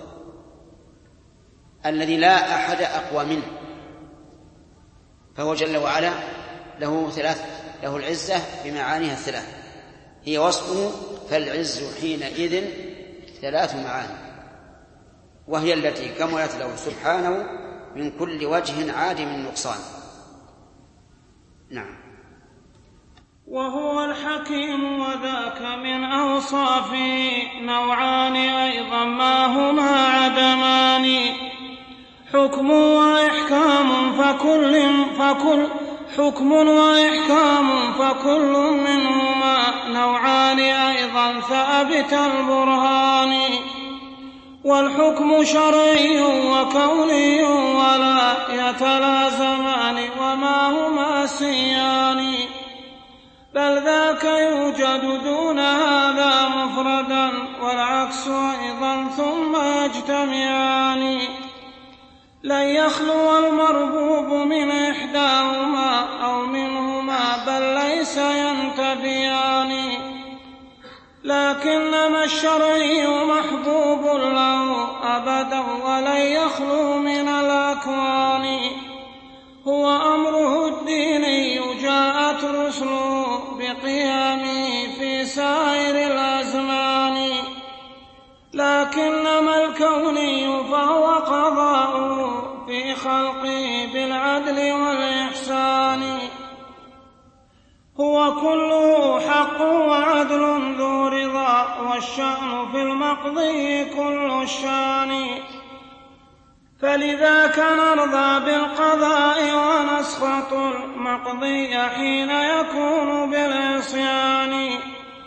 الذي لا أحد أقوى منه، فهو جل وعلا له العزة بمعانيها الثلاث، هي وصفه. فالعز حينئذ ثلاث معاني، وهي التي كملت له سبحانه من كل وجه عادم النقصان. نعم. وهو الحكيم وذاك من أوصافه نوعان أيضا ما هما عدمان، حكم وإحكام فكل منهما نوعان أيضا ثابت البرهان. والحكم شرعي وكوني ولا يتلازمان وما هما سيان، بل ذاك يوجد دون هذا مفردا والعكس أيضا ثم يجتمعان. لن يخلو المربوب من إحداهما أو منهما بل ليس ينتبيان، لكنما الشرعي محبوب له أبدا ولن يخلو من الأكوان. هو أمره الديني جاءت رسله خلقه بالعدل والإحسان. هو كله حق وعدل ذو رضا، والشأن في المقضي كل الشان. فلذاك نرضى بالقضاء ونسخط المقضي حين يكون بالعصيان.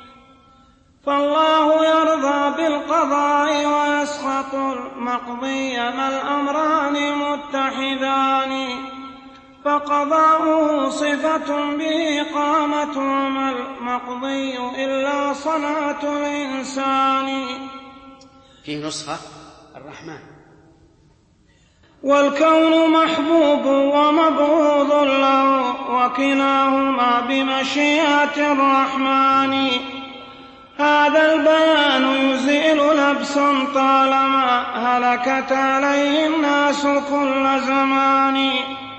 فالله يرضى بالقضاء ويسخط المقضي ما الأمران متحدان. فقضاؤه صفة به قامت، وما المقضي إلا صلاة الإنسان. فيه نسخة الرحمن. والكون محبوب ومبغوض له، وكلاهما بمشيئة الرحمن. هذا البيان يزيل لبسا طالما هلكت عليه الناس كل زمان.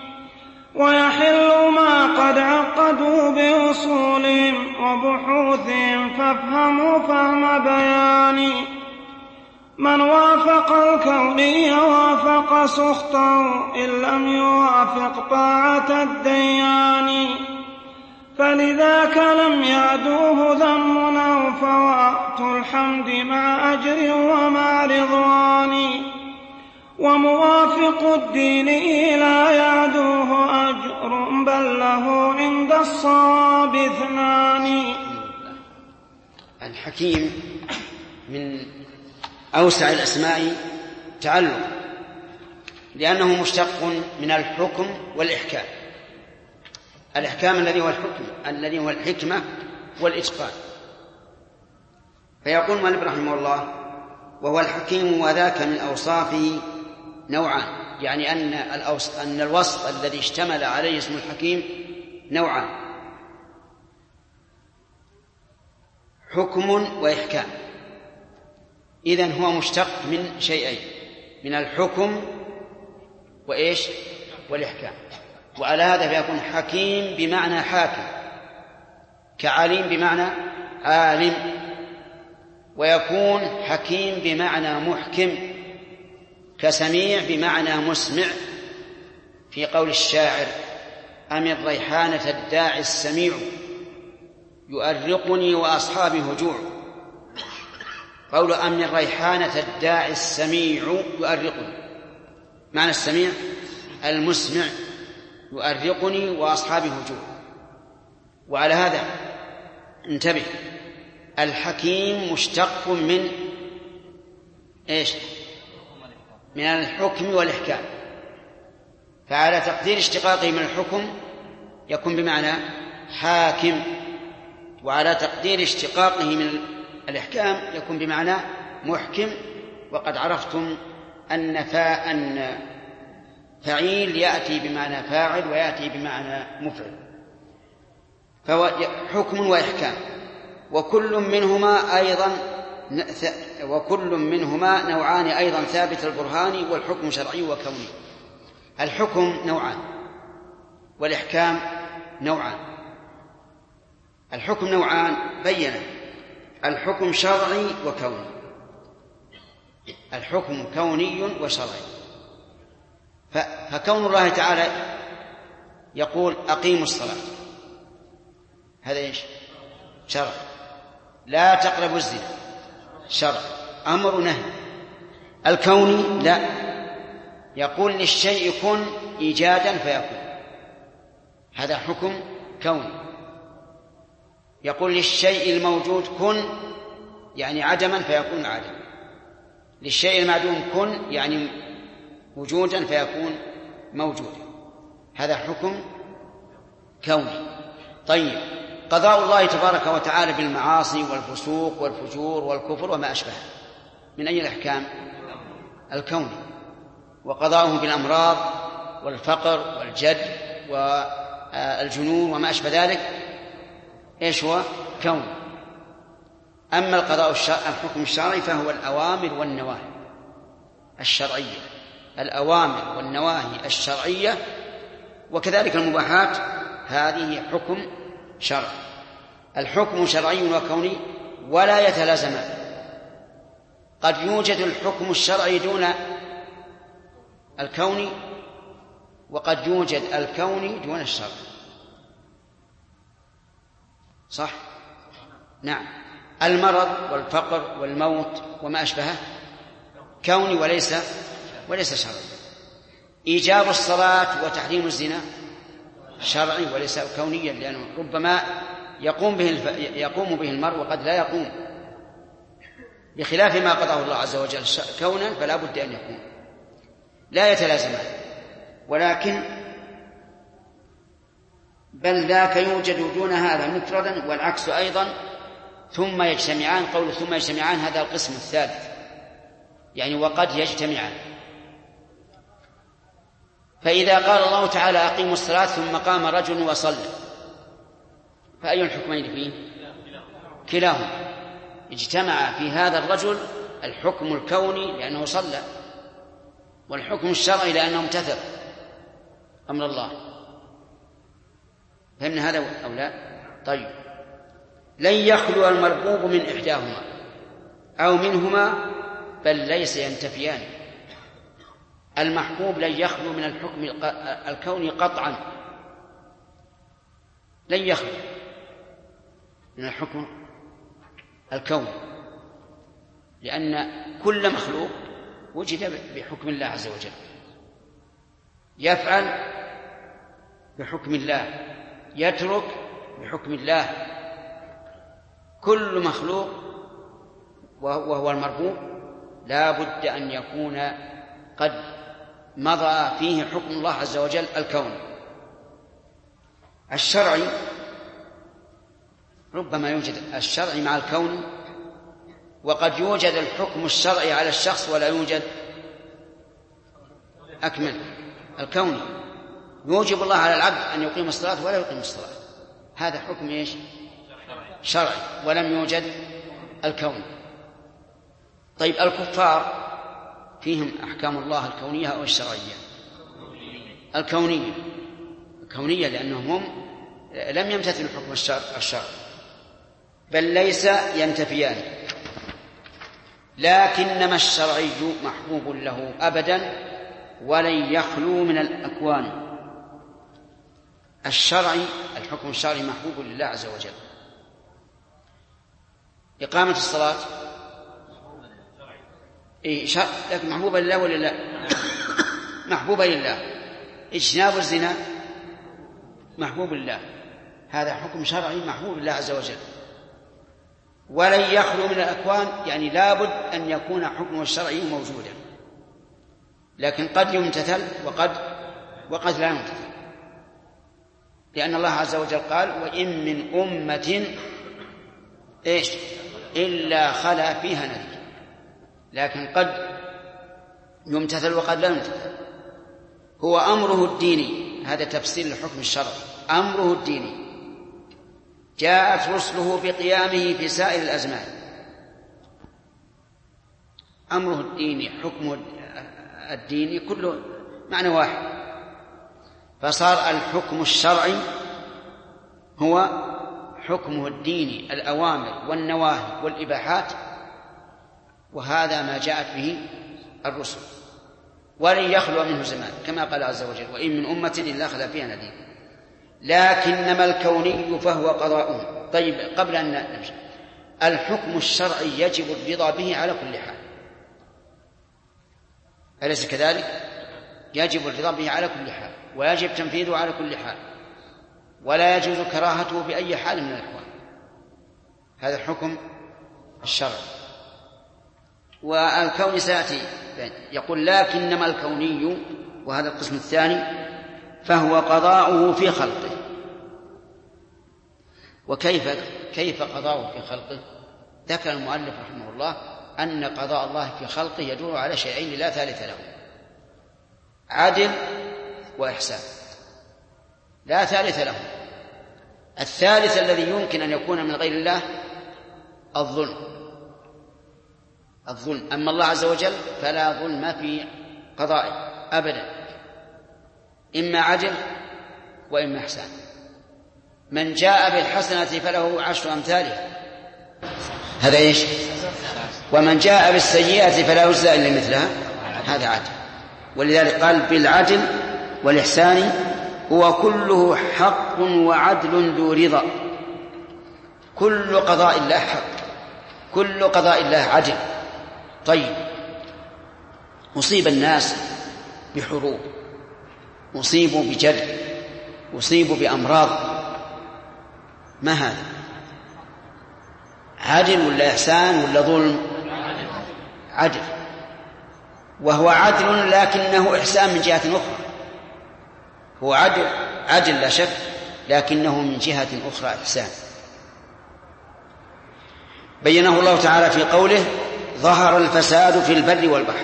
ويحل ما قد عقدوا بأصولهم وبحوثهم، فافهموا فهم بيان. من وافق الكوني وافق سخطه، إن لم يوافق طاعة الديان. فلذاك لم يعدوه ذم أو فوات الحمد مع أجر ومع رضوان. وموافق الدين لا يعدوه أجر، بل له عند الصواب اثنان. الحكيم من أوسع الأسماء تعلق، لأنه مشتق من الحكم والإحكام. الإحكام الذي هو الحكم، الذي هو الحكمة والإتقان. فيقول مالك رحمه الله: وهو الحكيم، وذاك من أوصافه نوعان، يعني أن الوصف الذي اشتمل عليه اسم الحكيم نوعان: حكم وإحكام. إذن هو مشتق من شيئين، من الحكم وإيش؟ والإحكام. وعلى هذا فيكون حكيم بمعنى حاكم، كعليم بمعنى عالم، ويكون حكيم بمعنى محكم، كسميع بمعنى مسمع، في قول الشاعر: أم الريحانة الداعي السميع يؤرقني وأصحابي هجوع. قول أم الريحانة الداعي السميع يؤرقني، معنى السميع المسمع، يؤرقني وأصحابي هجوع. وعلى هذا انتبه، الحكيم مشتق من إيش؟ من الحكم والإحكام. فعلى تقدير اشتقاقه من الحكم يكون بمعنى حاكم، وعلى تقدير اشتقاقه من الإحكام يكون بمعنى محكم. وقد عرفتم أن فعيل يأتي بمعنى فاعل ويأتي بمعنى مفعل. فهو حكم وإحكام، وكل منهما نوعان أيضا ثابت البرهان، والحكم شرعي وكوني. الحكم نوعان والإحكام نوعان. الحكم نوعان بينه: الحكم شرعي وكوني. الحكم كوني وشرعي. فكون الله تعالى يقول أقيموا الصلاة، هذا إيش؟ شرع. لا تقربوا الزنا، شرع، أمر ونهي. الكوني لا، يقول للشيء كن إيجادا فيكون، هذا حكم كوني. يقول للشيء الموجود كن، يعني عدما فيكون عدما. للشيء المعدوم كن، يعني وجودا فيكون موجودا. هذا حكم كوني. طيب، قضاء الله تبارك وتعالى بالمعاصي والفسوق والفجور والكفر وما أشبه من أي الأحكام؟ الكوني. وقضاؤه بالأمراض والفقر والجد والجنون وما أشبه ذلك إيش هو؟ كوني. أما القضاء الحكم الشرعي فهو الأوامر والنواهي الشرعية، الأوامر والنواهي الشرعية، وكذلك المباحات، هذه حكم شرعي. الحكم شرعي وكوني ولا يتلازمان. قد يوجد الحكم الشرعي دون الكوني، وقد يوجد الكوني دون الشرع. صح؟ نعم. المرض والفقر والموت وما أشبهه كوني وليس شرعي. إيجاب الصلاة وتحريم الزنا شرعي وليس كونيا، لأنه ربما يقوم به المرء وقد لا يقوم، بخلاف ما قضاه الله عز وجل كونا فلا بد أن يكون، لا يتلازمان. ولكن بل ذاك يوجد دون هذا مفردا والعكس أيضا، ثم يجتمعان. قول ثم يجتمعان هذا القسم الثالث، يعني وقد يجتمعان. فإذا قال الله تعالى أقيموا الصلاة ثم قام رجل وصلى، فأي الحكمين فيه؟ كلاهما. اجتمع في هذا الرجل الحكم الكوني لأنه صلى، والحكم الشرعي لأنه امتثل أمر الله. فهمنا هذا أو لا؟ طيب. لن يخلو المربوب من إحداهما أو منهما، بل ليس ينتفيان. المحبوب لن يخلو من الحكم الكوني قطعا، لن يخلو من الحكم الكوني، لأن كل مخلوق وجد بحكم الله عز وجل، يفعل بحكم الله، يترك بحكم الله. كل مخلوق وهو المربوب لا بد أن يكون قد مضى فيه حكم الله عز وجل الكوني. الشرعي ربما يوجد الشرعي مع الكوني، وقد يوجد الحكم الشرعي على الشخص ولا يوجد أكمل الكوني. يوجب الله على العبد أن يقيم الصلاة ولا يقيم الصلاة، هذا حكم إيش؟ شرعي، ولم يوجد الكوني. طيب الكفار فيهم أحكام الله الكونية أو الشرعية؟ الكونية، لأنهم هم لم يمتثلوا حكم الشرع، بل ليس ينتفيان. لكنما الشرعي محبوب له أبدا ولن يخلو من الأكوان. الحكم الشرعي محبوب لله عز وجل. إقامة الصلاة لكن محبوبة لله ولا لا؟ محبوبة لله. اجتناب الزنا محبوب لله، هذا حكم شرعي محبوب لله عز وجل. ولن يخلو من الأكوان، يعني لابد أن يكون حكمه الشرعي موجودا، لكن قد يمتثل وقد لا يمتثل، لأن الله عز وجل قال وإن من أمة إلا خلا فيها نذير، لكن قد يمتثل وقد لا يمتثل. هو أمره الديني، هذا تفسير الحكم الشرعي، أمره الديني. جاءت رسله بقيامه في سائر الأزمان. أمره الديني، حكمه الديني، كله معنى واحد. فصار الحكم الشرعي هو حكمه الديني، الأوامر والنواهي والإباحات، وهذا ما جاءت به الرسل. ولن يخلو منه زمان، كما قال عز وجل وإن من أمة إلا خلا فيها نذير. لكنما الكوني فهو قضاؤه. طيب قبل أن نمشي، الحكم الشرعي يجب الرضا به على كل حال، أليس كذلك؟ يجب الرضا به على كل حال، ويجب تنفيذه على كل حال، ولا يجوز كراهته بأي حال من الأحوال. هذا الحكم الشرعي. والكون سيأتي يقول لكنما الكوني، وهذا القسم الثاني، فهو قضاؤه في خلقه. وكيف قضاؤه في خلقه؟ ذكر المؤلف رحمه الله أن قضاء الله في خلقه يدور على شيئين لا ثالث له: عدل وإحسان، لا ثالث له. الثالث الذي يمكن أن يكون من غير الله الظلم. أما الله عز وجل فلا ظلم في قضائه أبدا، إما عدل وإما إحسان. من جاء بالحسنة فله 10 أمثالها، هذا إيش؟ ومن جاء بالسيئة فلا يجزى إلا مثلها، هذا عدل. ولذلك قال بالعدل والإحسان هو كله حق وعدل ذو رضا. كل قضاء الله حق، كل قضاء الله عدل. طيب، أصيب الناس بحروب، أصيبوا بجرح، أصيبوا بأمراض، ما هذا؟ عدل ولا إحسان ولا ظلم؟ عدل. وهو عدل لكنه إحسان من جهة أخرى. هو عدل لا شك، لكنه من جهة أخرى إحسان. بينه الله تعالى في قوله: ظهر الفساد في البر والبحر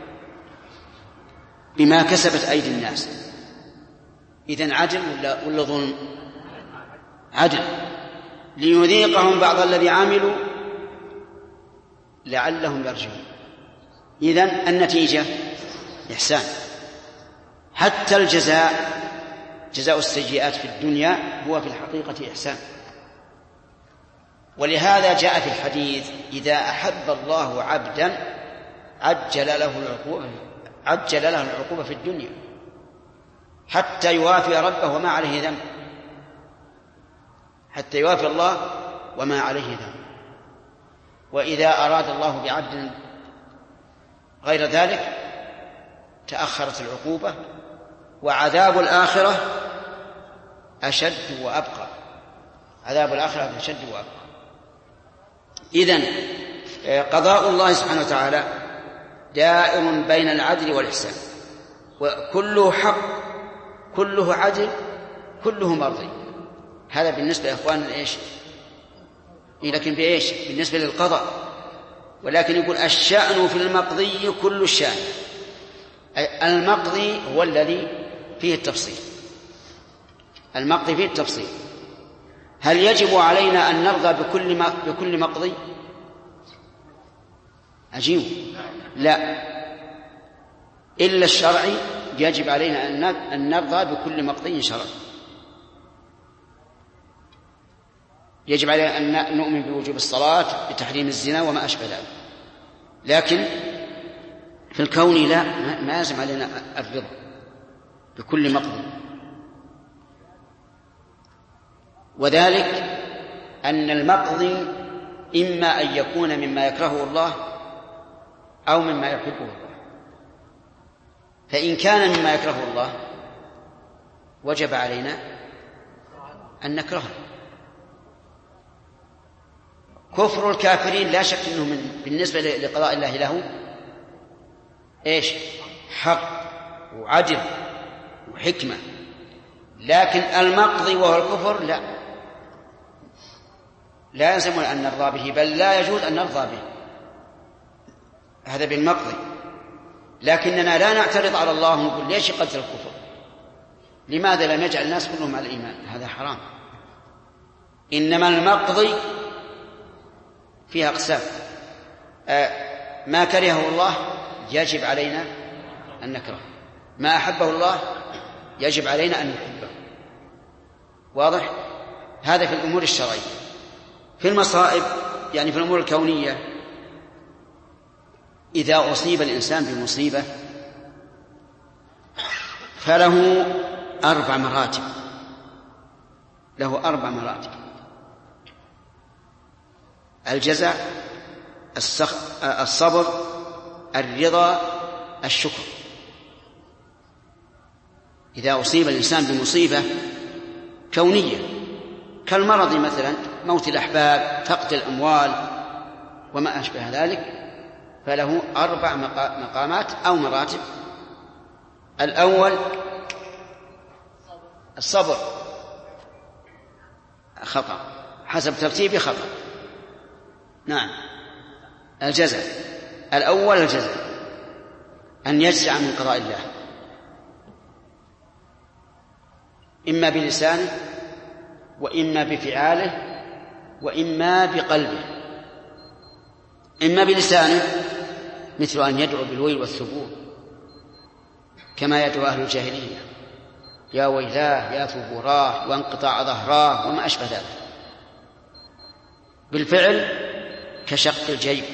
بما كسبت أيدي الناس. إذن عدل ولا ظلم؟ عدل، ليذيقهم بعض الذي عملوا لعلهم يرجعون. إذن النتيجة إحسان. حتى جزاء السيئات في الدنيا هو في الحقيقة إحسان. ولهذا جاء في الحديث: إذا أحب الله عبدا عجل له العقوبة في الدنيا حتى يوافي ربه وما عليه ذنب، حتى يوافي الله وما عليه ذنب. وإذا أراد الله بعبد غير ذلك تأخرت العقوبة، وعذاب الآخرة أشد وأبقى. عذاب الآخرة أشد وأبقى. إذن قضاء الله سبحانه وتعالى دائر بين العدل والإحسان، وكله حق، كله عدل، كله مرضي. هذا بالنسبة يا أخوان إيش؟ لكن بإيش؟ بالنسبة للقضاء. ولكن يقول: الشأن في المقضي كل الشأن. المقضي هو الذي فيه التفصيل. المقضي فيه التفصيل. هل يجب علينا أن نرضى بكل مقضي؟ عجيب، لا. إلا الشرعي يجب علينا أن نرضى بكل مقضي شرعي. يجب علينا أن نؤمن بوجوب الصلاة، بتحريم الزنا وما أشبه ذلك. لكن في الكون لا، ما يلزم علينا الرضا بكل مقضي. وذلك أن المقضي إما أن يكون مما يكرهه الله أو مما يحبه الله. فإن كان مما يكرهه الله وجب علينا أن نكرهه. كفر الكافرين لا شك أنه بالنسبة لقضاء الله له إيش؟ حق وعدل وحكمة. لكن المقضي وهو الكفر لا يلزم أن نرضى به، بل لا يجوز أن نرضى به. هذا بالمقضي. لكننا لا نعترض على الله ونقول: ليش قتل الكفر؟ لماذا لم يجعل الناس كلهم على الإيمان؟ هذا حرام. إنما المقضي فيها أقسام. ما كرهه الله يجب علينا أن نكرهه، ما أحبه الله يجب علينا أن نحبه. واضح؟ هذا في الأمور الشرعية. في المصائب، يعني في الأمور الكونية، إذا أصيب الإنسان بمصيبة فله 4 مراتب. له 4 مراتب: الجزع، الصبر، الرضا، الشكر. إذا أصيب الإنسان بمصيبة كونية كالمرض مثلا، موت الأحباب، فقد الأموال وما أشبه ذلك، فله 4 مقامات أو مراتب. الأول الصبر، خطأ، حسب ترتيبه خطأ. نعم. الجزع الأول الجزع، أن يجزع من قضاء الله، إما بلسانه وإما بفعاله وإما بقلبه. إما بلسانه مثل أن يدعو بالويل والثبور كما يدعو أهل الجاهلية: يا ويلاه يا ثبوراه وانقطاع ظهراه وما أشبه ذلك. بالفعل كشق الجيب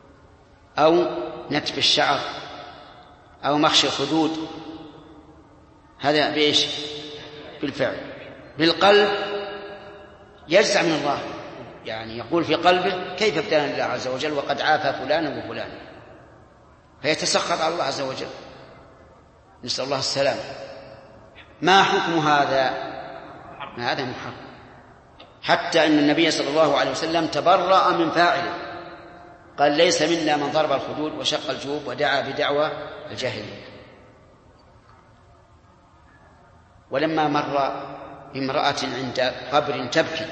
أو نتف الشعر أو مخشي الخدود هذا بإيش؟ بالفعل. بالقلب يجزع من الله، يعني يقول في قلبه كيف ابتلاني الله عز وجل وقد عافى فلانا وفلانا، فيتسخط على الله عز وجل، نسأل الله السلام. ما حكم هذا؟ ما هذا محرم، حتى أن النبي صلى الله عليه وسلم تبرأ من فاعله، قال ليس منا من ضرب الخدود وشق الجيوب ودعا بدعوى الجاهلية. ولما مر امرأة عند قبر تبكي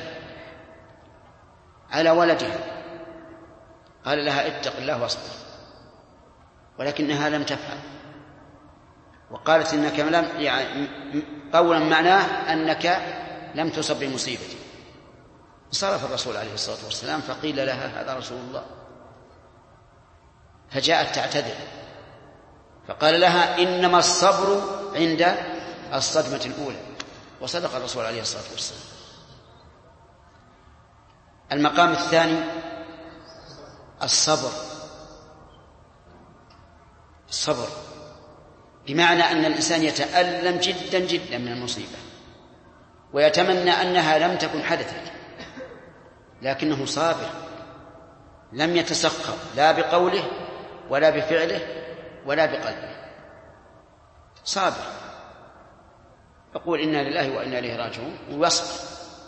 على ولدها قال لها اتق الله واصبر، ولكنها لم تفعل، وقالت إنك لم، يعني قولا معناه أنك لم تصب بمصيبتي. انصرف الرسول عليه الصلاة والسلام فقيل لها هذا رسول الله، فجاءت تعتذر فقال لها إنما الصبر عند الصدمة الأولى، وصدق الرسول عليه الصلاة والسلام. المقام الثاني الصبر بمعنى أن الإنسان يتألم جدا جدا من المصيبة ويتمنى أنها لم تكن حدثت، لكنه صابر لم يتسخط لا بقوله ولا بفعله ولا بقلبه، صابر يقول إنا لله وإنا إليه راجعون ويصبر.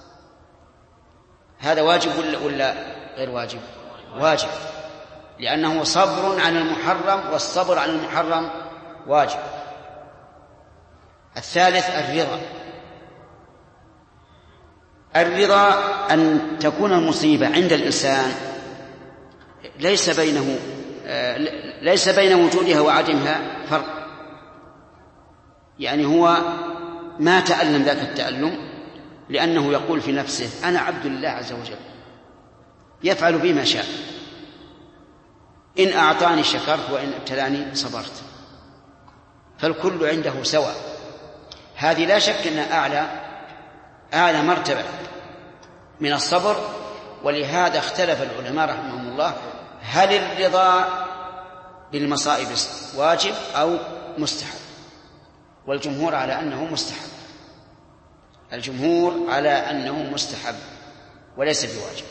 هذا واجب ولا غير واجب؟ واجب، لأنه صبر عن المحرم، والصبر عن المحرم واجب. الثالث الرضا أن تكون المصيبة عند الإنسان ليس بين وجودها وعدمها فرق، يعني هو ما تألم ذاك التألم لأنه يقول في نفسه أنا عبد الله عز وجل يفعل بي ما شاء، إن أعطاني شكرت وإن ابتلاني صبرت، فالكل عنده سواء. هذه لا شك أنها أعلى مرتبة من الصبر. ولهذا اختلف العلماء رحمهم الله هل الرضا بالمصائب واجب أو مستحب، والجمهور على أنه مستحب، الجمهور على أنه مستحب وليس بواجب.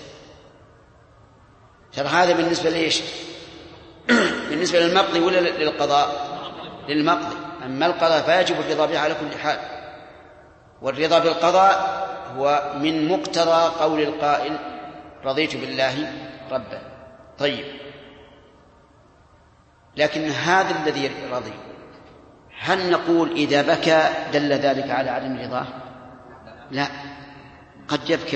ترى هذا بالنسبة لإيش؟ بالنسبة للمقضي ولا للقضاء؟ للمقضي. أما القضاء فيجب الرضا به على كل حال، والرضا بالقضاء هو من مقتضى قول القائل رضيت بالله ربا. طيب، لكن هذا الذي رضي هل نقول إذا بكى دل ذلك على عدم رضاه؟ لا، قد يبكي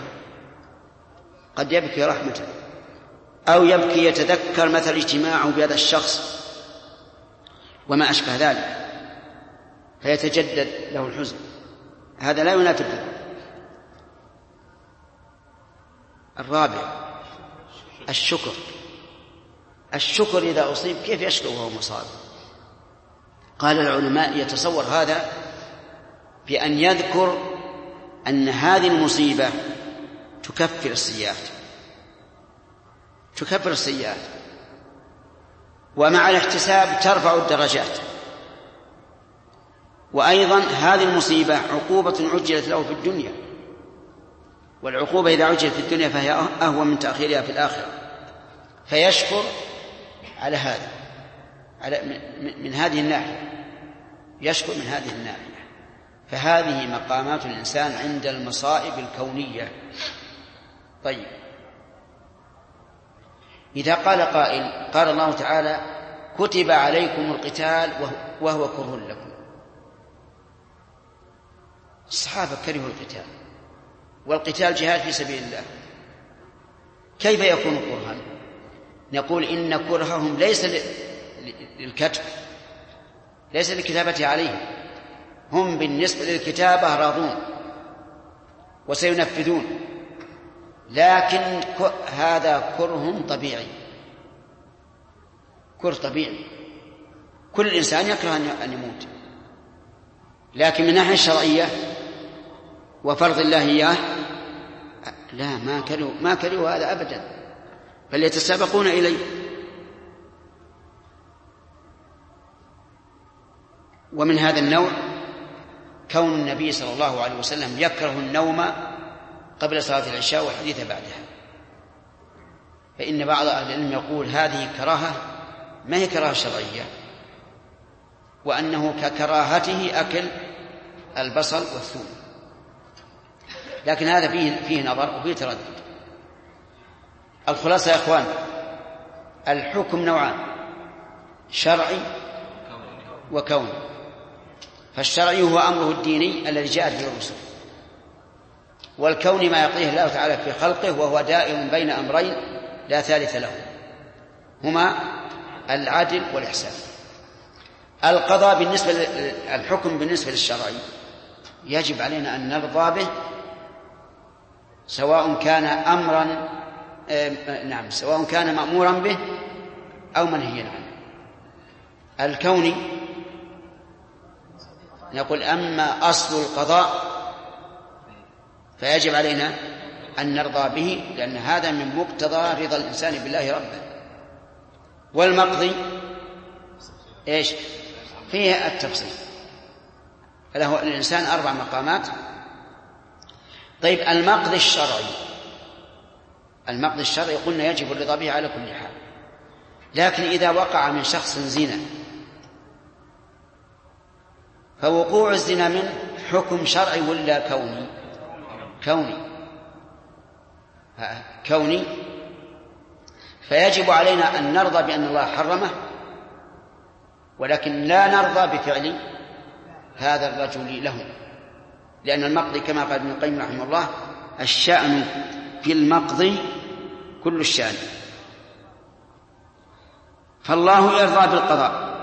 رحمة أو يبكي يتذكر مثل اجتماعه بهذا الشخص وما أشبه ذلك فيتجدد له الحزن، هذا لا ينافي الرضا. الرابع الشكر إذا أصيب كيف يشكر وهو مصاب؟ قال العلماء يتصور هذا بأن يذكر أن هذه المصيبة تكفر السيئات، ومع الاحتساب ترفع الدرجات، وأيضا هذه المصيبة عقوبة عجلت له في الدنيا، والعقوبة إذا عجلت في الدنيا فهي أهون من تأخيرها في الآخرة، فيشكر على هذا من هذه الناحية، يشكر من هذه الناحية. فهذه مقامات الإنسان عند المصائب الكونية. طيب، إذا قال قائل قال الله تعالى كتب عليكم القتال وهو كره لكم، الصحابة كرهوا القتال، والقتال جهاد في سبيل الله، كيف يكون كرها؟ نقول إن كرههم ليس للكتب، ليس للكتابة عليهم، هم بالنسبة للكتابة راضون وسينفذون، لكن هذا كره طبيعي، كره طبيعي، كل إنسان يكره أن يموت، لكن من الناحية الشرعية وفرض الله إياه لا، ما كرهوا هذا أبدا، بل يتسابقون إليه. ومن هذا النوع كون النبي صلى الله عليه وسلم يكره النوم قبل صلاة العشاء والحديث بعدها، فإن بعض أهل العلم يقول هذه كراهة ما هي كراهة شرعية، وأنه ككراهته أكل البصل والثوم، لكن هذا فيه نظر وفيه تردد. الخلاصة يا أخوان، الحكم نوعان: شرعي وكوني. فالشرعي هو أمره الديني الذي جاءت به الرسل، والكوني ما يقضيه الله تعالى في خلقه، وهو دائم بين أمرين لا ثالث له، هما العدل والإحسان. القضاء بالنسبة الحكم بالنسبة للشرعي يجب علينا أن نرضى به، سواء كان أمرا سواء كان مأمورا به أو منهيا عنه. الكوني نقول أما أصل القضاء فيجب علينا أن نرضى به، لأن هذا من مقتضى رضا الإنسان بالله ربه. والمقضي إيش فيه التفصيل، فله الإنسان 4 مقامات. طيب المقضي الشرعي قلنا يجب الرضا به على كل حال، لكن إذا وقع من شخص زنا فوقوع الزنا منه حكم شرعي ولا كوني؟ كوني. فيجب علينا أن نرضى بأن الله حرمه، ولكن لا نرضى بفعل هذا الرجل له، لأن المقضي كما قال ابن القيم رحمه الله: الشأن في المقضي كل الشأن. فالله يرضى بالقضاء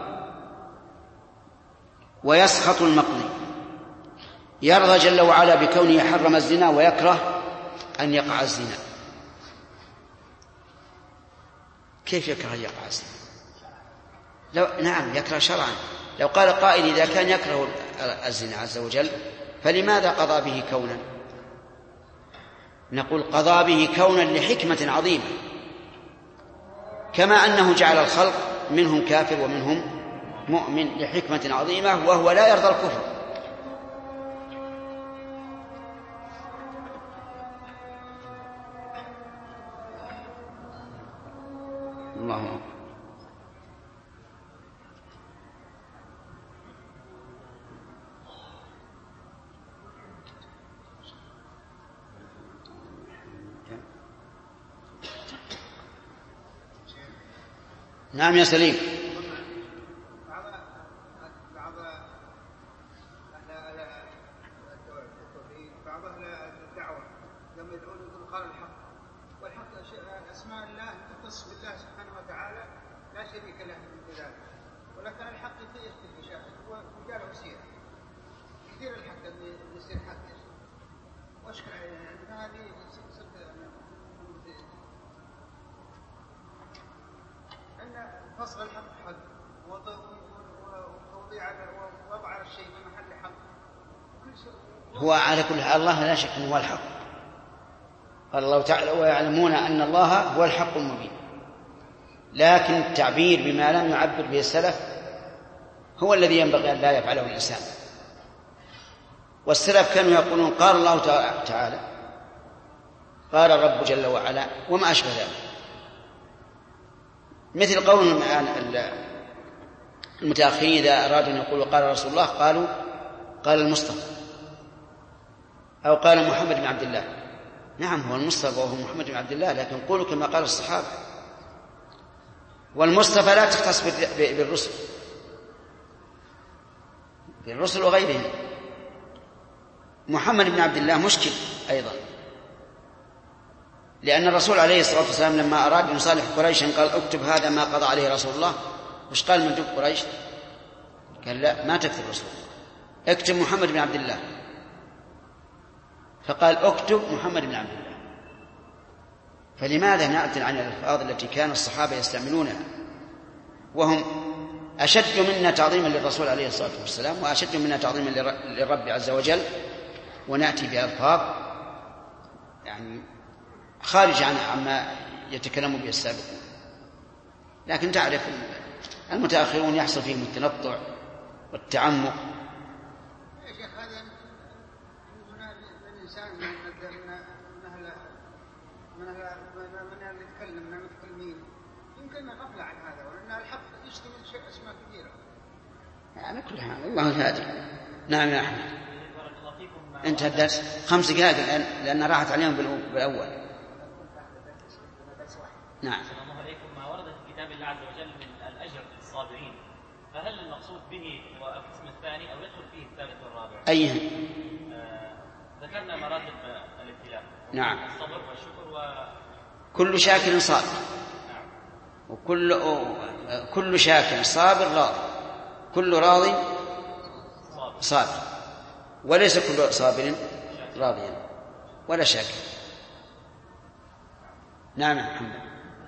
ويسخط المقضي، يرضى جل وعلا بكونه حرم الزنا ويكره أن يقع الزنا. كيف يكره أن يقع الزنا؟ نعم يكره شرعا. لو قال قائل إذا كان يكره الزنا عز وجل فلماذا قضى به كونا؟ نقول قضى به كونا لحكمة عظيمة، كما أنه جعل الخلق منهم كافر ومنهم مؤمن لحكمة عظيمة، وهو لا يرضى الكفر. الله أكبر. نعم يا سليم. بعض أهل التوحيد، بعض أهل الدعوة لما يدعون يقولون قال الحق، والحق أسماء الله تختص بالله سبحانه وتعالى لا شريك له في ذلك، ولكن الحق يختلف شيء وجاله وسيلة كثير الحق اللي يصير حق واشكر عندنا هذه أن فصل الحق حق ووضع الشيء في محل حق. هو على كل حال الله لا شك أنه هو الحق. قال الله تعالى: ويعلمون أن الله هو الحق المبين. لكن التعبير بما لم يعبر به السلف هو الذي ينبغي أن لا يفعله الإنسان. والسلف كانوا يقولون قال الله تعالى، قال الرب جل وعلا، وما أشبه ذلك، مثل قول المتأخرين إذا أرادوا أن يقولوا قال رسول الله قالوا قال المصطفى، أو قال محمد بن عبد الله. نعم هو المصطفى وهو محمد بن عبد الله، لكن قولوا كما قال الصحابة. والمصطفى لا تختص بالرسل وغيرهم. محمد بن عبد الله مشكل أيضا، لأن الرسول عليه الصلاة والسلام لما أراد أن يصالح قريشا قال: اكتب هذا ما قضى عليه رسول الله. وش قال مندوب قريش؟ قال: لا، ما تكتب رسول الله، اكتب محمد بن عبد الله. فقال: اكتب محمد بن عبد الله. فلماذا نعدل عن الألفاظ التي كان الصحابة يستعملونها وهم أشد منا تعظيما للرسول عليه الصلاة والسلام وأشد منا تعظيما للرب عز وجل، ونأتي بألفاظ يعني خارج عما يتكلم به السابقون. لكن تعرف المتأخرون يحصل فيهم التنطع والتعمق. يا شيخ هذا علينا غفلة عن هذا، ولأن الحق يشتمل شيء أسماء كثيرة. على كل حال الله الهادي. نعم يا أحمد. انتهى الدرس 5 دقائق الآن لأن راحت عليهم بالأول. نعم. السلام عليكم. ما ورد في كتاب الله عز وجل من الأجر للصابرين، فهل المقصود به هو القسم الثاني أو يدخل فيه الثالث والرابع؟ أيها؟ ذكرنا مراتب الابتلاء. نعم. الصبر والشكر كل شاكر صابر. نعم. كل شاكر صابر راضي، كل راضي صابر، وليس كل صابر راضيا ولا شاكر. نعم يا محمد.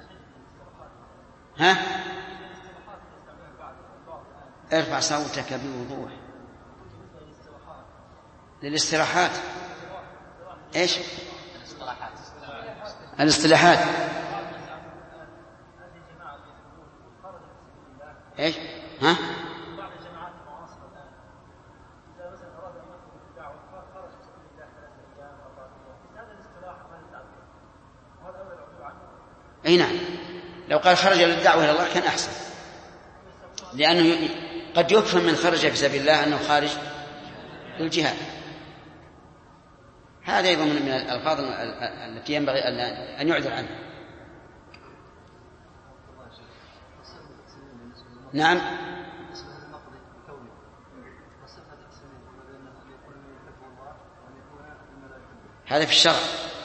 ها؟ ارفع صوتك بوضوح. للاستراحات. ايش؟ الاصطلاحات. ايش؟ ها؟ اي نعم، لو قال خرج للدعوة إلى الله كان أحسن، لأنه قد يفهم من خرج في سبيل الله أنه خارج للجهاد. هذا أيضا من الألفاظ التي ينبغي أن يعذر عنها. نعم. هذا في الشرع.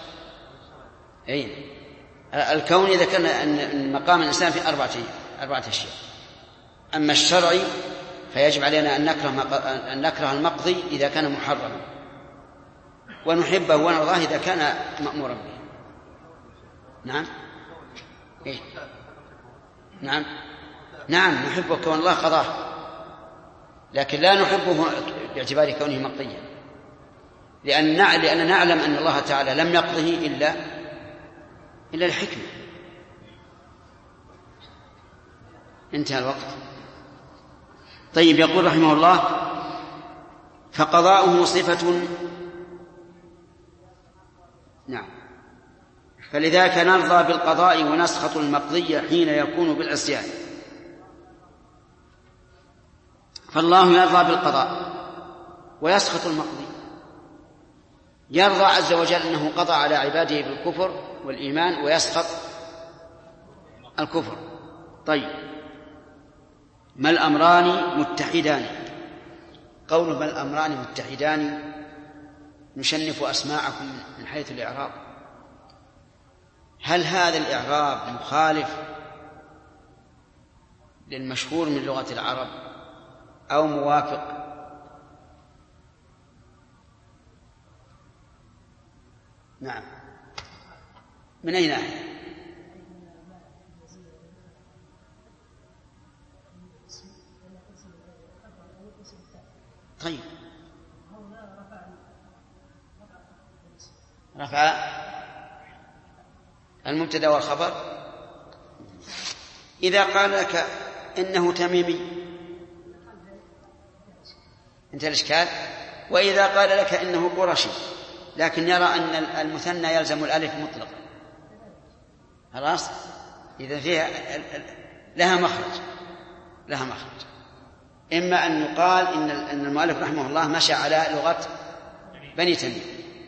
أي الكوني ذكرنا أن مقام الإنسان في 4 أشياء. أما الشرعي فيجب علينا أن نكره المقضي إذا كان محرما، ونحبه ونرضاه إذا كان مأمورا به. نعم. إيه؟ نعم. نعم نحبه كون الله قضاه، لكن لا نحبه باعتبار كونه مقضيا، لأننا نعلم أن الله تعالى لم يقضه إلا الحكمة. انتهى الوقت. طيب، يقول رحمه الله: فقضاؤه صفة. نعم. فلذاك نرضى بالقضاء ونسخط المقضي حين يكون بالعصيان. فالله يرضى بالقضاء ويسخط المقضي. يرضى عز وجل أنه قضى على عباده بالكفر والإيمان، ويسخط الكفر. طيب، ما الأمران متحدان؟ قوله ما الأمران متحدان نشنف أسماعكم من حيث الإعراب. هل هذا الإعراب مخالف للمشهور من لغة العرب أو موافق؟ نعم. من أي ناحية؟ طيب، رفع المبتدأ والخبر. إذا قال لك إنه تميمي انتهى الإشكال. وإذا قال لك إنه قرشي لكن يرى أن المثنى يلزم الألف مطلقا، خلاص، إذا فيها لها مخرج. إما أن يقال إن المؤلف رحمه الله مشى على لغة بني تميم،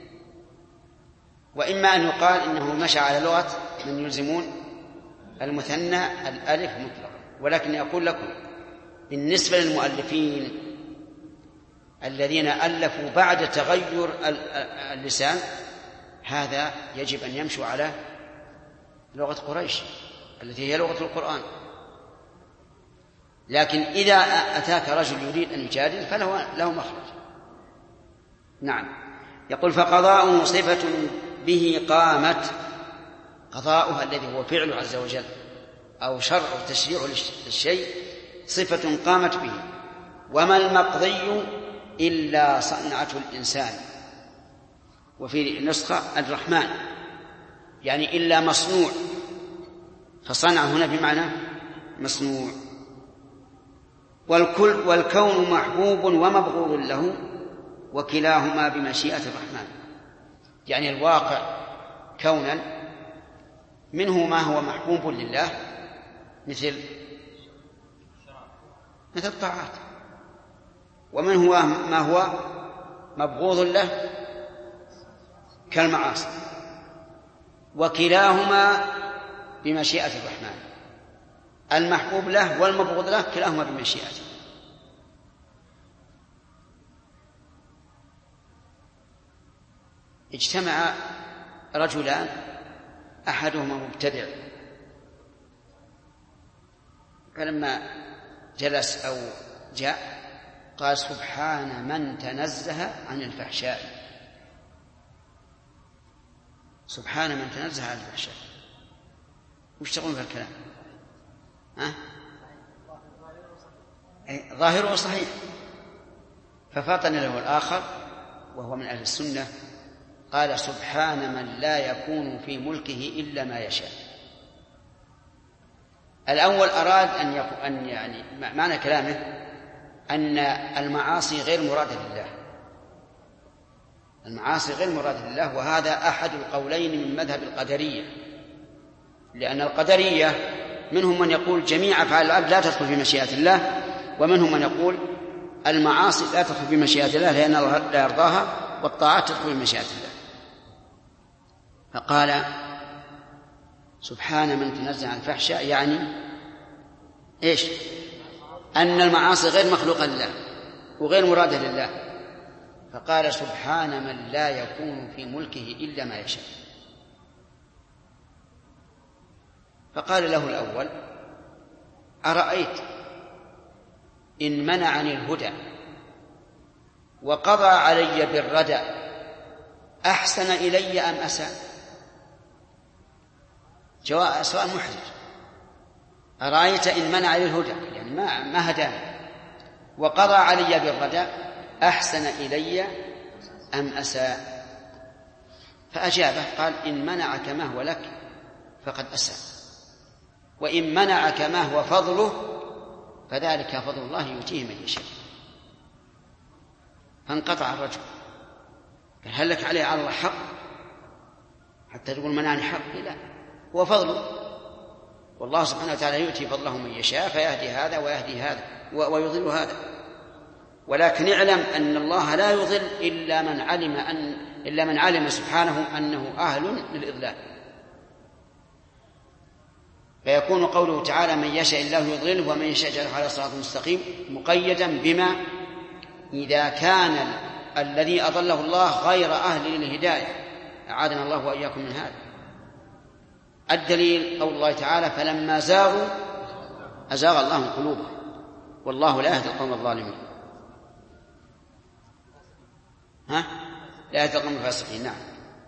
وإما أن يقال إنه مشى على لغة من يلزمون المثنى الألف مطلقا. ولكن أقول لكم بالنسبة للمؤلفين الذين ألفوا بعد تغير اللسان، هذا يجب أن يمشوا على لغة قريش التي هي لغة القرآن. لكن إذا أتاك رجل يريد أن يجادل فله مخرج. نعم. يقول: فقضاؤه صفة به قامت. قضاؤها الذي هو فعله عز وجل أو شرع تشريع للشيء صفة قامت به. وما المقضي إلا صنعة الإنسان. وفي نسخة الرحمن، يعني إلا مصنوع، فصنع هنا بمعنى مصنوع. والكون محبوب ومبغوض له، وكلاهما بمشيئة الرحمن. يعني الواقع كونا منه ما هو محبوب لله مثل الطاعات، ومن هو ما هو مبغوض له كالمعاصي، وكلاهما بمشيئة الرحمن، المحبوب له والمبغوض له كلاهما بمشيئته. اجتمع رجلان أحدهما مبتدع، فلما جلس أو جاء قال سبحان من تنزه عن الفحشاء، سبحان من تنزه عن الفحشاء. وش تقولون في الكلام؟ ظاهره صحيح. ففاطن له الآخر وهو من أهل السنة قال سبحان من لا يكون في ملكه إلا ما يشاء. الأول أراد أن يعني معنى كلامه أن المعاصي غير مرادة لله، المعاصي غير مرادة لله، وهذا أحد القولين من مذهب القدرية، لأن القدرية منهم من يقول جميع أفعال العبد لا تدخل في مشيئة الله، ومنهم من يقول المعاصي لا تدخل في مشيئة الله لأن الله لا يرضاها، والطاعات تدخل في مشيئة الله. فقال سبحان من تنزه عن الفحشاء، يعني إيش؟ أن المعاصي غير مخلوقة لله وغير مرادة لله. فقال سبحان من لا يكون في ملكه إلا ما يشاء. فقال له الأول أرأيت إن منعني الهدى وقضى علي بالردى أحسن إلي أم أساء؟ سؤال محرج. أرأيت إن منع لي الهدى يعني ما هداني وقضى علي بالردى أحسن إلي أم أساء؟ فأجابه قال إن منعك ما هو لك فقد أساء، وإن منعك ما هو فضله فذلك فضل الله يؤتيه من يشاء. فانقطع الرجل. قال هل لك عليه على الله حق حتى تقول منعني حقي؟ لا، هو فضله، والله سبحانه وتعالى يؤتي فضله من يشاء فيهدي هذا ويهدي هذا ويضل هذا. ولكن اعلم أن الله لا يضل إلا من علم سبحانه أنه أهل للإضلال. فيكون قوله تعالى من يشاء الله يضلله ومن يشاء يجعله على صراط مستقيم مقيدا بما إذا كان الذي أضله الله غير أهل للهداية، أعاذنا الله وإياكم من هذا. الدليل قول الله تعالى فلما زاغوا أزاغ الله قلوبهم والله لا يهدي القوم الظالمين. لا يهدي القوم الفاسقين. نعم.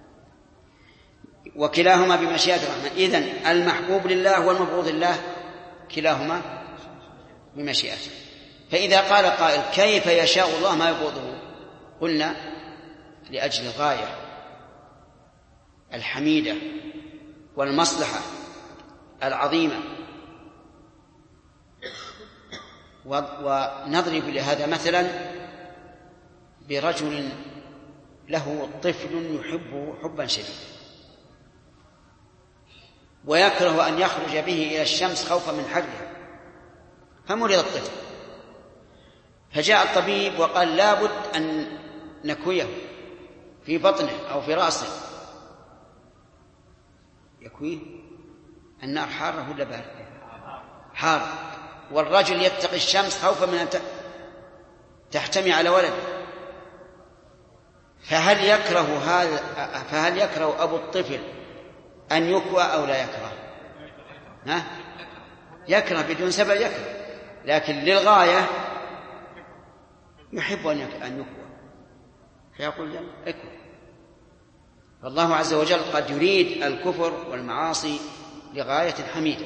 وكلاهما بمشيئة الرحمن. إذن المحبوب لله والمبغوض لله كلاهما بمشيئته. فإذا قال قائل كيف يشاء الله ما يبغضه؟ قلنا لأجل الغاية الحميدة والمصلحة العظيمة. ونضرب لهذا مثلا برجل له طفل يحبه حبا شديدا ويكره أن يخرج به إلى الشمس خوفا من حرها، فمرض الطفل، فجاء الطبيب وقال لابد أن نكويه في بطنه أو في رأسه. يكويه؟ النار حارة ولا باردة؟ حار، والرجل يتقي الشمس خوفا من أن تحتمي على ولده. فهل يكره أبو الطفل أن يكوى أو لا يكره؟ يكره بدون سبب، يكره، لكن للغاية يحب أن يكوى، فيقول اكوى. فالله عز وجل قد يريد الكفر والمعاصي لغاية حميدة.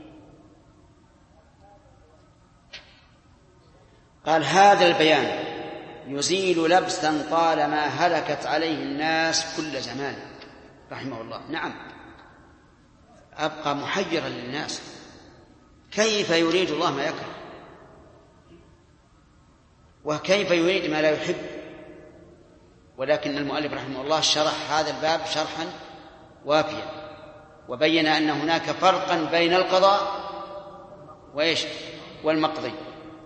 قال هذا البيان يزيل لبسا طالما هلكت عليه الناس كل زمان رحمه الله. نعم، أبقى محيرا للناس، كيف يريد الله ما يكره وكيف يريد ما لا يحب؟ ولكن المؤلف رحمه الله شرح هذا الباب شرحا وافيا وبين أن هناك فرقا بين القضاء وإيش والمقضي.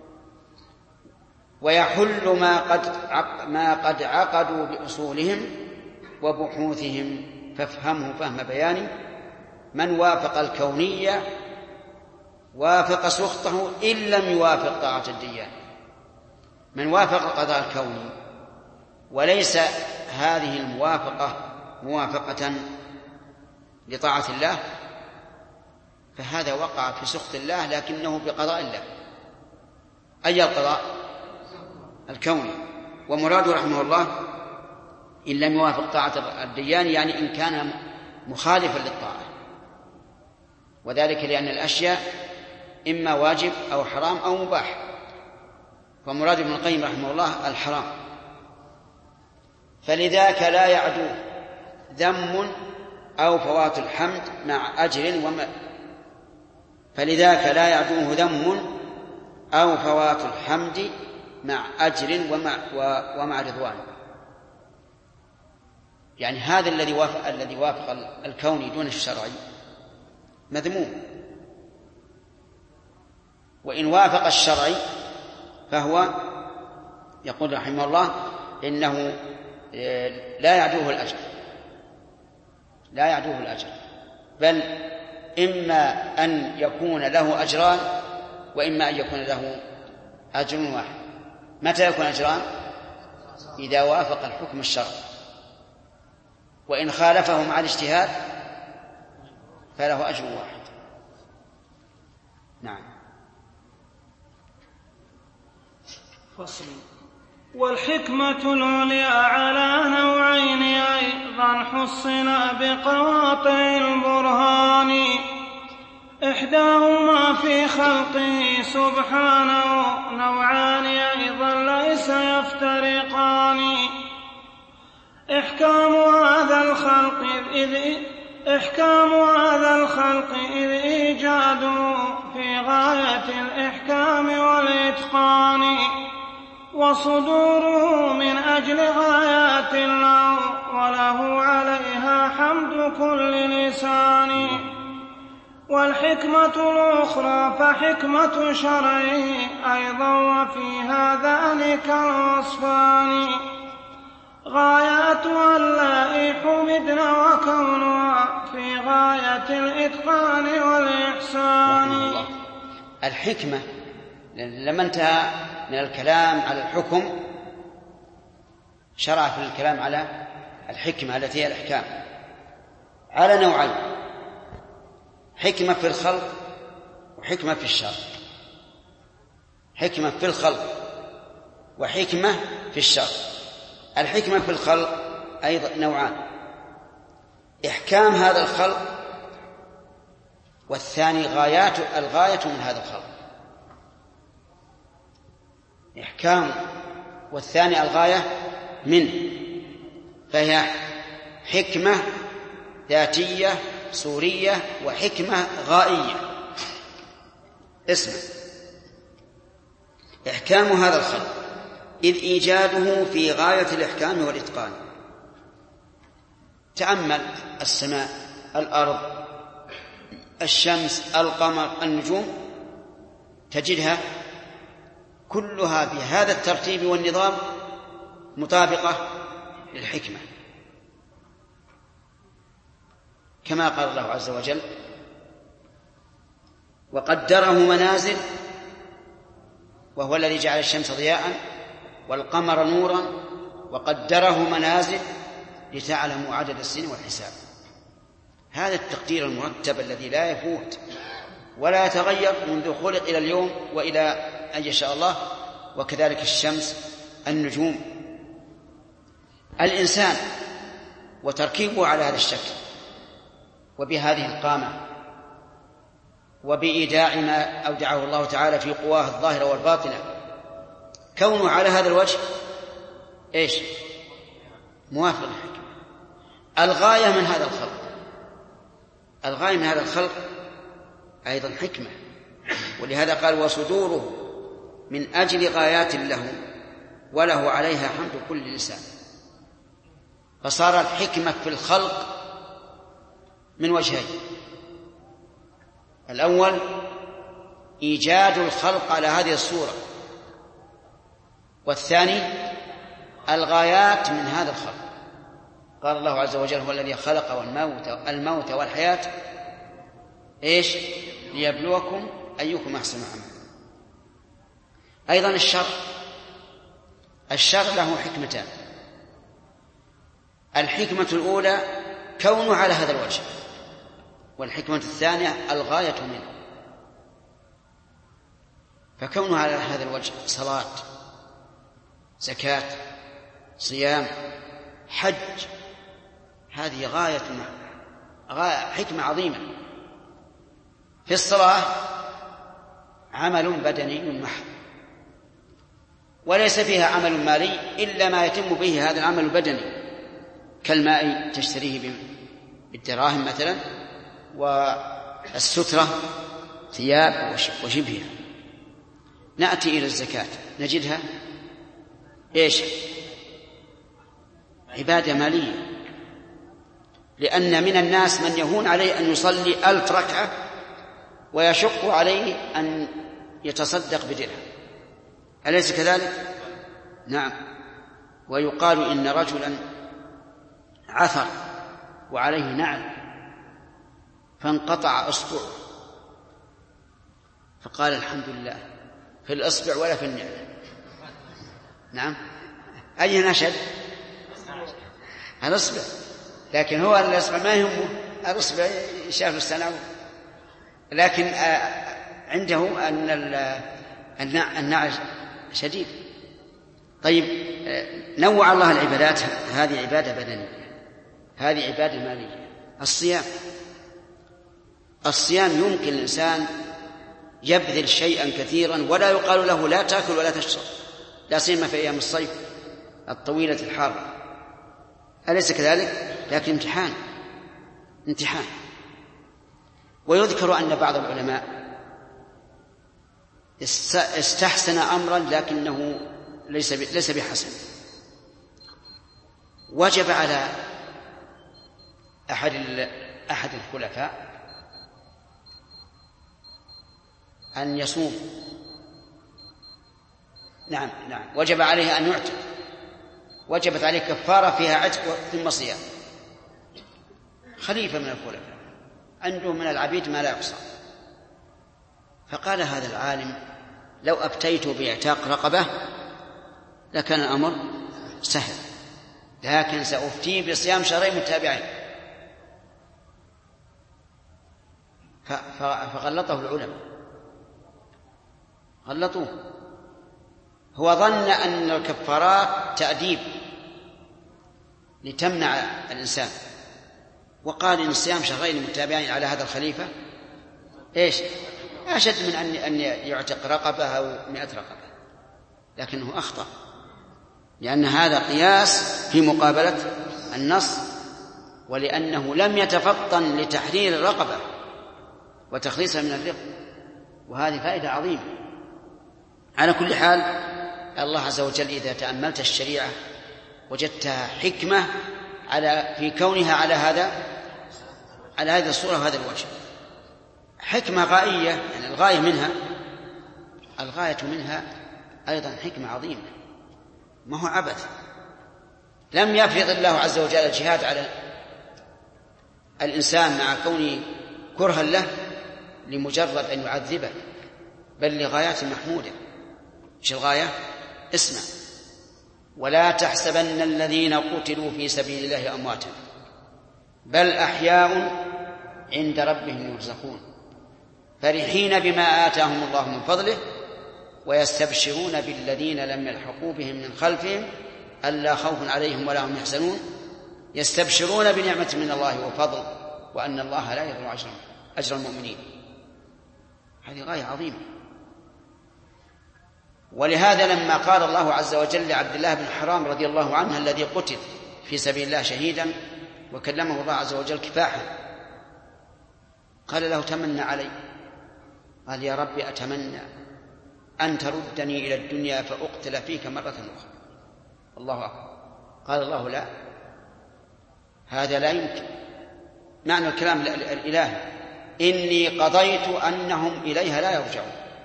ويحل ما قد عقدوا بأصولهم وبحوثهم، فافهمه فهم بيان. من وافق الكونية وافق سخطه إن لم يوافق طاعة الديان. من وافق القضاء الكوني وليس هذه الموافقة موافقة لطاعة الله فهذا وقع في سخط الله لكنه بقضاء الله. أي القضاء؟ الكوني. ومراد رحمه الله إن لم يوافق طاعة الديان يعني إن كان مخالفا للطاعة، وذلك لأن الأشياء إما واجب أو حرام أو مباح، فمراد ابن القيم رحمه الله الحرام. فلذاك لا يعدو ذم أو فوات الحمد مع أجر فلذاك لا يعدوه ذم أو فوات الحمد مع أجر ومع رضوان. يعني هذا الذي وافق الكوني دون الشرعي مذموم، وإن وافق الشرعي فهو يقول رحمه الله إنه لا يعدوه الأجر، بل إما أن يكون له أجران وإما أن يكون له أجر واحد. متى يكون أجران؟ إذا وافق الحكم الشرعي، وإن خالفه مع الاجتهاد فله أجر واحد. نعم. فصل. والحكمة العليا على نوعين أيضا حصن بقواطع البرهان، إحداهما في خلقه سبحانه، نوعان أيضا ليس يفترقان. إحكام هذا الخلق إذ إيجاده في غاية الإحكام والإتقان، وصدوره من أجل غايات له وله عليها حمد كل لسان. والحكمة الأخرى فحكمة شرعه أيضا، وفي هذان كالوصفان، غاياتها اللائي حمدن وكونها في غاية الإتقان والإحسان. الحكمة لما انتهى من الكلام على الحكم شرع في الكلام على الحكمة التي هي الإحكام على نوعين: حكمة في الخلق وحكمة في الشرع. حكمة في الخلق وحكمة في الشرع. الحكمة في الخلق أيضا نوعان: إحكام هذا الخلق، والثاني الغاية من هذا الخلق. إحكام والثاني الغاية منه، فهي حكمة ذاتية صورية وحكمة غائية. اسمع: إحكام هذا الخلق إذ إيجاده في غاية الإحكام والإتقان. تأمل السماء، الأرض، الشمس، القمر، النجوم، تجدها كلها بهذا الترتيب والنظام مطابقة للحكمة، كما قال الله عز وجل: وقدره منازل، وهو الذي جعل الشمس ضياء والقمر نورا وقدره منازل لتعلموا عدد السنين والحساب. هذا التقدير المرتب الذي لا يفوت ولا يتغير منذ خلق إلى اليوم وإلى أن يشاء الله. وكذلك الشمس، النجوم، الإنسان وتركيبه على هذا الشكل وبهذه القامة وبإيداع ما أودعه الله تعالى في قواه الظاهرة والباطنة، كونه على هذا الوجه إيش؟ موافق للحكمة. الغاية من هذا الخلق أيضا حكمة، ولهذا قال: وصدوره من أجل غايات له وله عليها حمد كل لسان. فصار الحكمة في الخلق من وجهين: الأول إيجاد الخلق على هذه الصورة، والثاني الغايات من هذا الخلق. قال الله عز وجل: هو الذي خلق الموت والحياة إيش؟ ليبلوكم أيكم أحسن عملا. أيضا الشر له حكمتان. الحكمة الأولى كونه على هذا الوجه، والحكمة الثانية الغاية منه. فكونه على هذا الوجه صلاة، زكاة، صيام، حج، هذه حكمة عظيمة. في الصلاة عمل بدني محض، وليس فيها عمل مالي إلا ما يتم به هذا العمل البدني، كالماء تشتريه بالدراهم مثلا، والسترة ثياب وشبهها. نأتي إلى الزكاة نجدها إيش؟ عبادة مالية، لأن من الناس من يهون عليه أن يصلي 1000 ركعة ويشق عليه أن يتصدق بدرهم، أليس كذلك؟ نعم. ويقال إن رجلا عثر وعليه نعل فانقطع أصبعه، فقال: الحمد لله، في الأصبع ولا في النعل. نعم، أي نشد؟ الأصبع، لكن هو الأصبع ما يهمه، الأصبع شاف السنة، لكن عنده أن النعل شديد. طيب، نوع الله العبادات، هذه عبادة بدنية، هذه عبادة مالية. الصيام يمكن الإنسان يبذل شيئا كثيرا ولا يقال له لا تأكل ولا تشرب، لا سيما في أيام الصيف الطويلة الحارة، أليس كذلك؟ لكن امتحان. ويذكر أن بعض العلماء استحسن أمرا لكنه ليس بحسن. وجب على أحد الخلفاء أن يصوم. نعم، وجب عليه أن يعتق، وجبت عليه كفارة فيها عتق ثم صيام. خليفة من الخلفاء عنده من العبيد ما لا يحصى، فقال هذا العالم: لو أفتيت باعتاق رقبة لكان الأمر سهل، لكن سأفتي بصيام شهرين متابعين. فغلطه العلماء، غلطوه. هو ظن أن الكفارات تأديب لتمنع الإنسان، وقال إن صيام شهرين متابعين على هذا الخليفة إيش؟ أشد من أن يعتق رقبة أو 100 رقبة. لكنه أخطأ، لأن هذا قياس في مقابلة النص، ولأنه لم يتفطن لتحرير الرقبة وتخليصها من الرق، وهذه فائدة عظيمة. على كل حال، الله عز وجل إذا تأملت الشريعة وجدتها حكمة في كونها على هذه الصورة وهذا الوجه، حكمة غائية، يعني الغاية منها أيضا حكمة عظيمة، ما هو عبث. لم يفرض الله عز وجل الجهاد على الإنسان مع كونه كرها له لمجرد أن يعذبه، بل لغايات محمودة. إيش الغاية؟ اسمع: ولا تحسبن الذين قتلوا في سبيل الله أمواتا بل أحياء عند ربهم يرزقون فرحين بما آتاهم الله من فضله ويستبشرون بالذين لم يلحقوا بهم من خلفهم ألا خوف عليهم ولا هم يحزنون يستبشرون بنعمة من الله وفضل وأن الله لا يضيع أجر المؤمنين. هذه غاية عظيمة. ولهذا لما قال الله عز وجل لعبد الله بن حرام رضي الله عنه الذي قتل في سبيل الله شهيدا وكلمه الله عز وجل كفاحا، قال له: تمنى علي. قال: يا رب أتمنى أن تردني إلى الدنيا فأقتل فيك مرة أخرى. الله أكبر. قال الله: لا، هذا لا يمكن. معنى الكلام الإلهي: إني قضيت أنهم إليها لا يرجعون.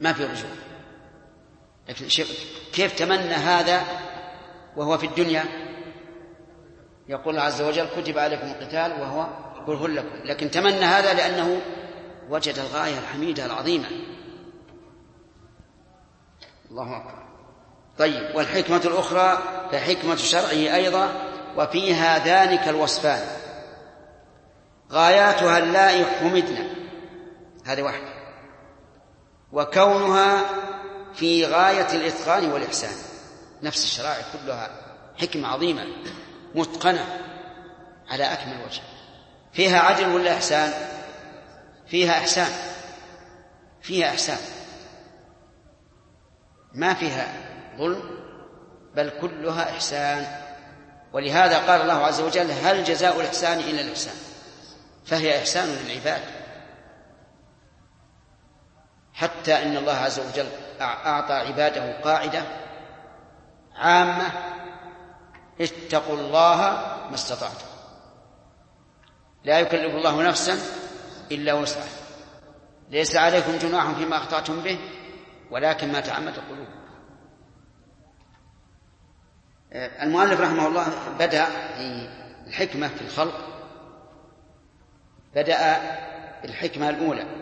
ما في رجوع. لكن كيف تمنى هذا وهو في الدنيا؟ يقول الله عز وجل كتب عليكم القتال وهو كره لكم، لكن تمنى هذا لأنه وجد الغاية الحميدة العظيمة. الله أكبر. طيب، والحكمة الأخرى فحكمة شرعه أيضا، وفيها ذلك الوصفان غاياتها اللائي حمدنا، هذه واحدة، وكونها في غاية الإتقان والإحسان. نفس الشرائع كلها حكمة عظيمة متقنة على أكمل وجه. فيها عدل ولا إحسان؟ فيها إحسان، فيها إحسان، ما فيها ظلم، بل كلها إحسان. ولهذا قال الله عز وجل هل جزاء الإحسان إلا الإحسان، فهي إحسان للعباد. حتى إن الله عز وجل أعطى عباده قاعدة عامة: اتقوا الله ما استطعتم، لا يكلف الله نفسا إلا وسعها، ليس عليكم جناح فيما أخطأتم به ولكن ما تعمدت قلوبكم. المؤلف رحمه الله بدأ الحكمة في الخلق، بدأ بالحكمة الأولى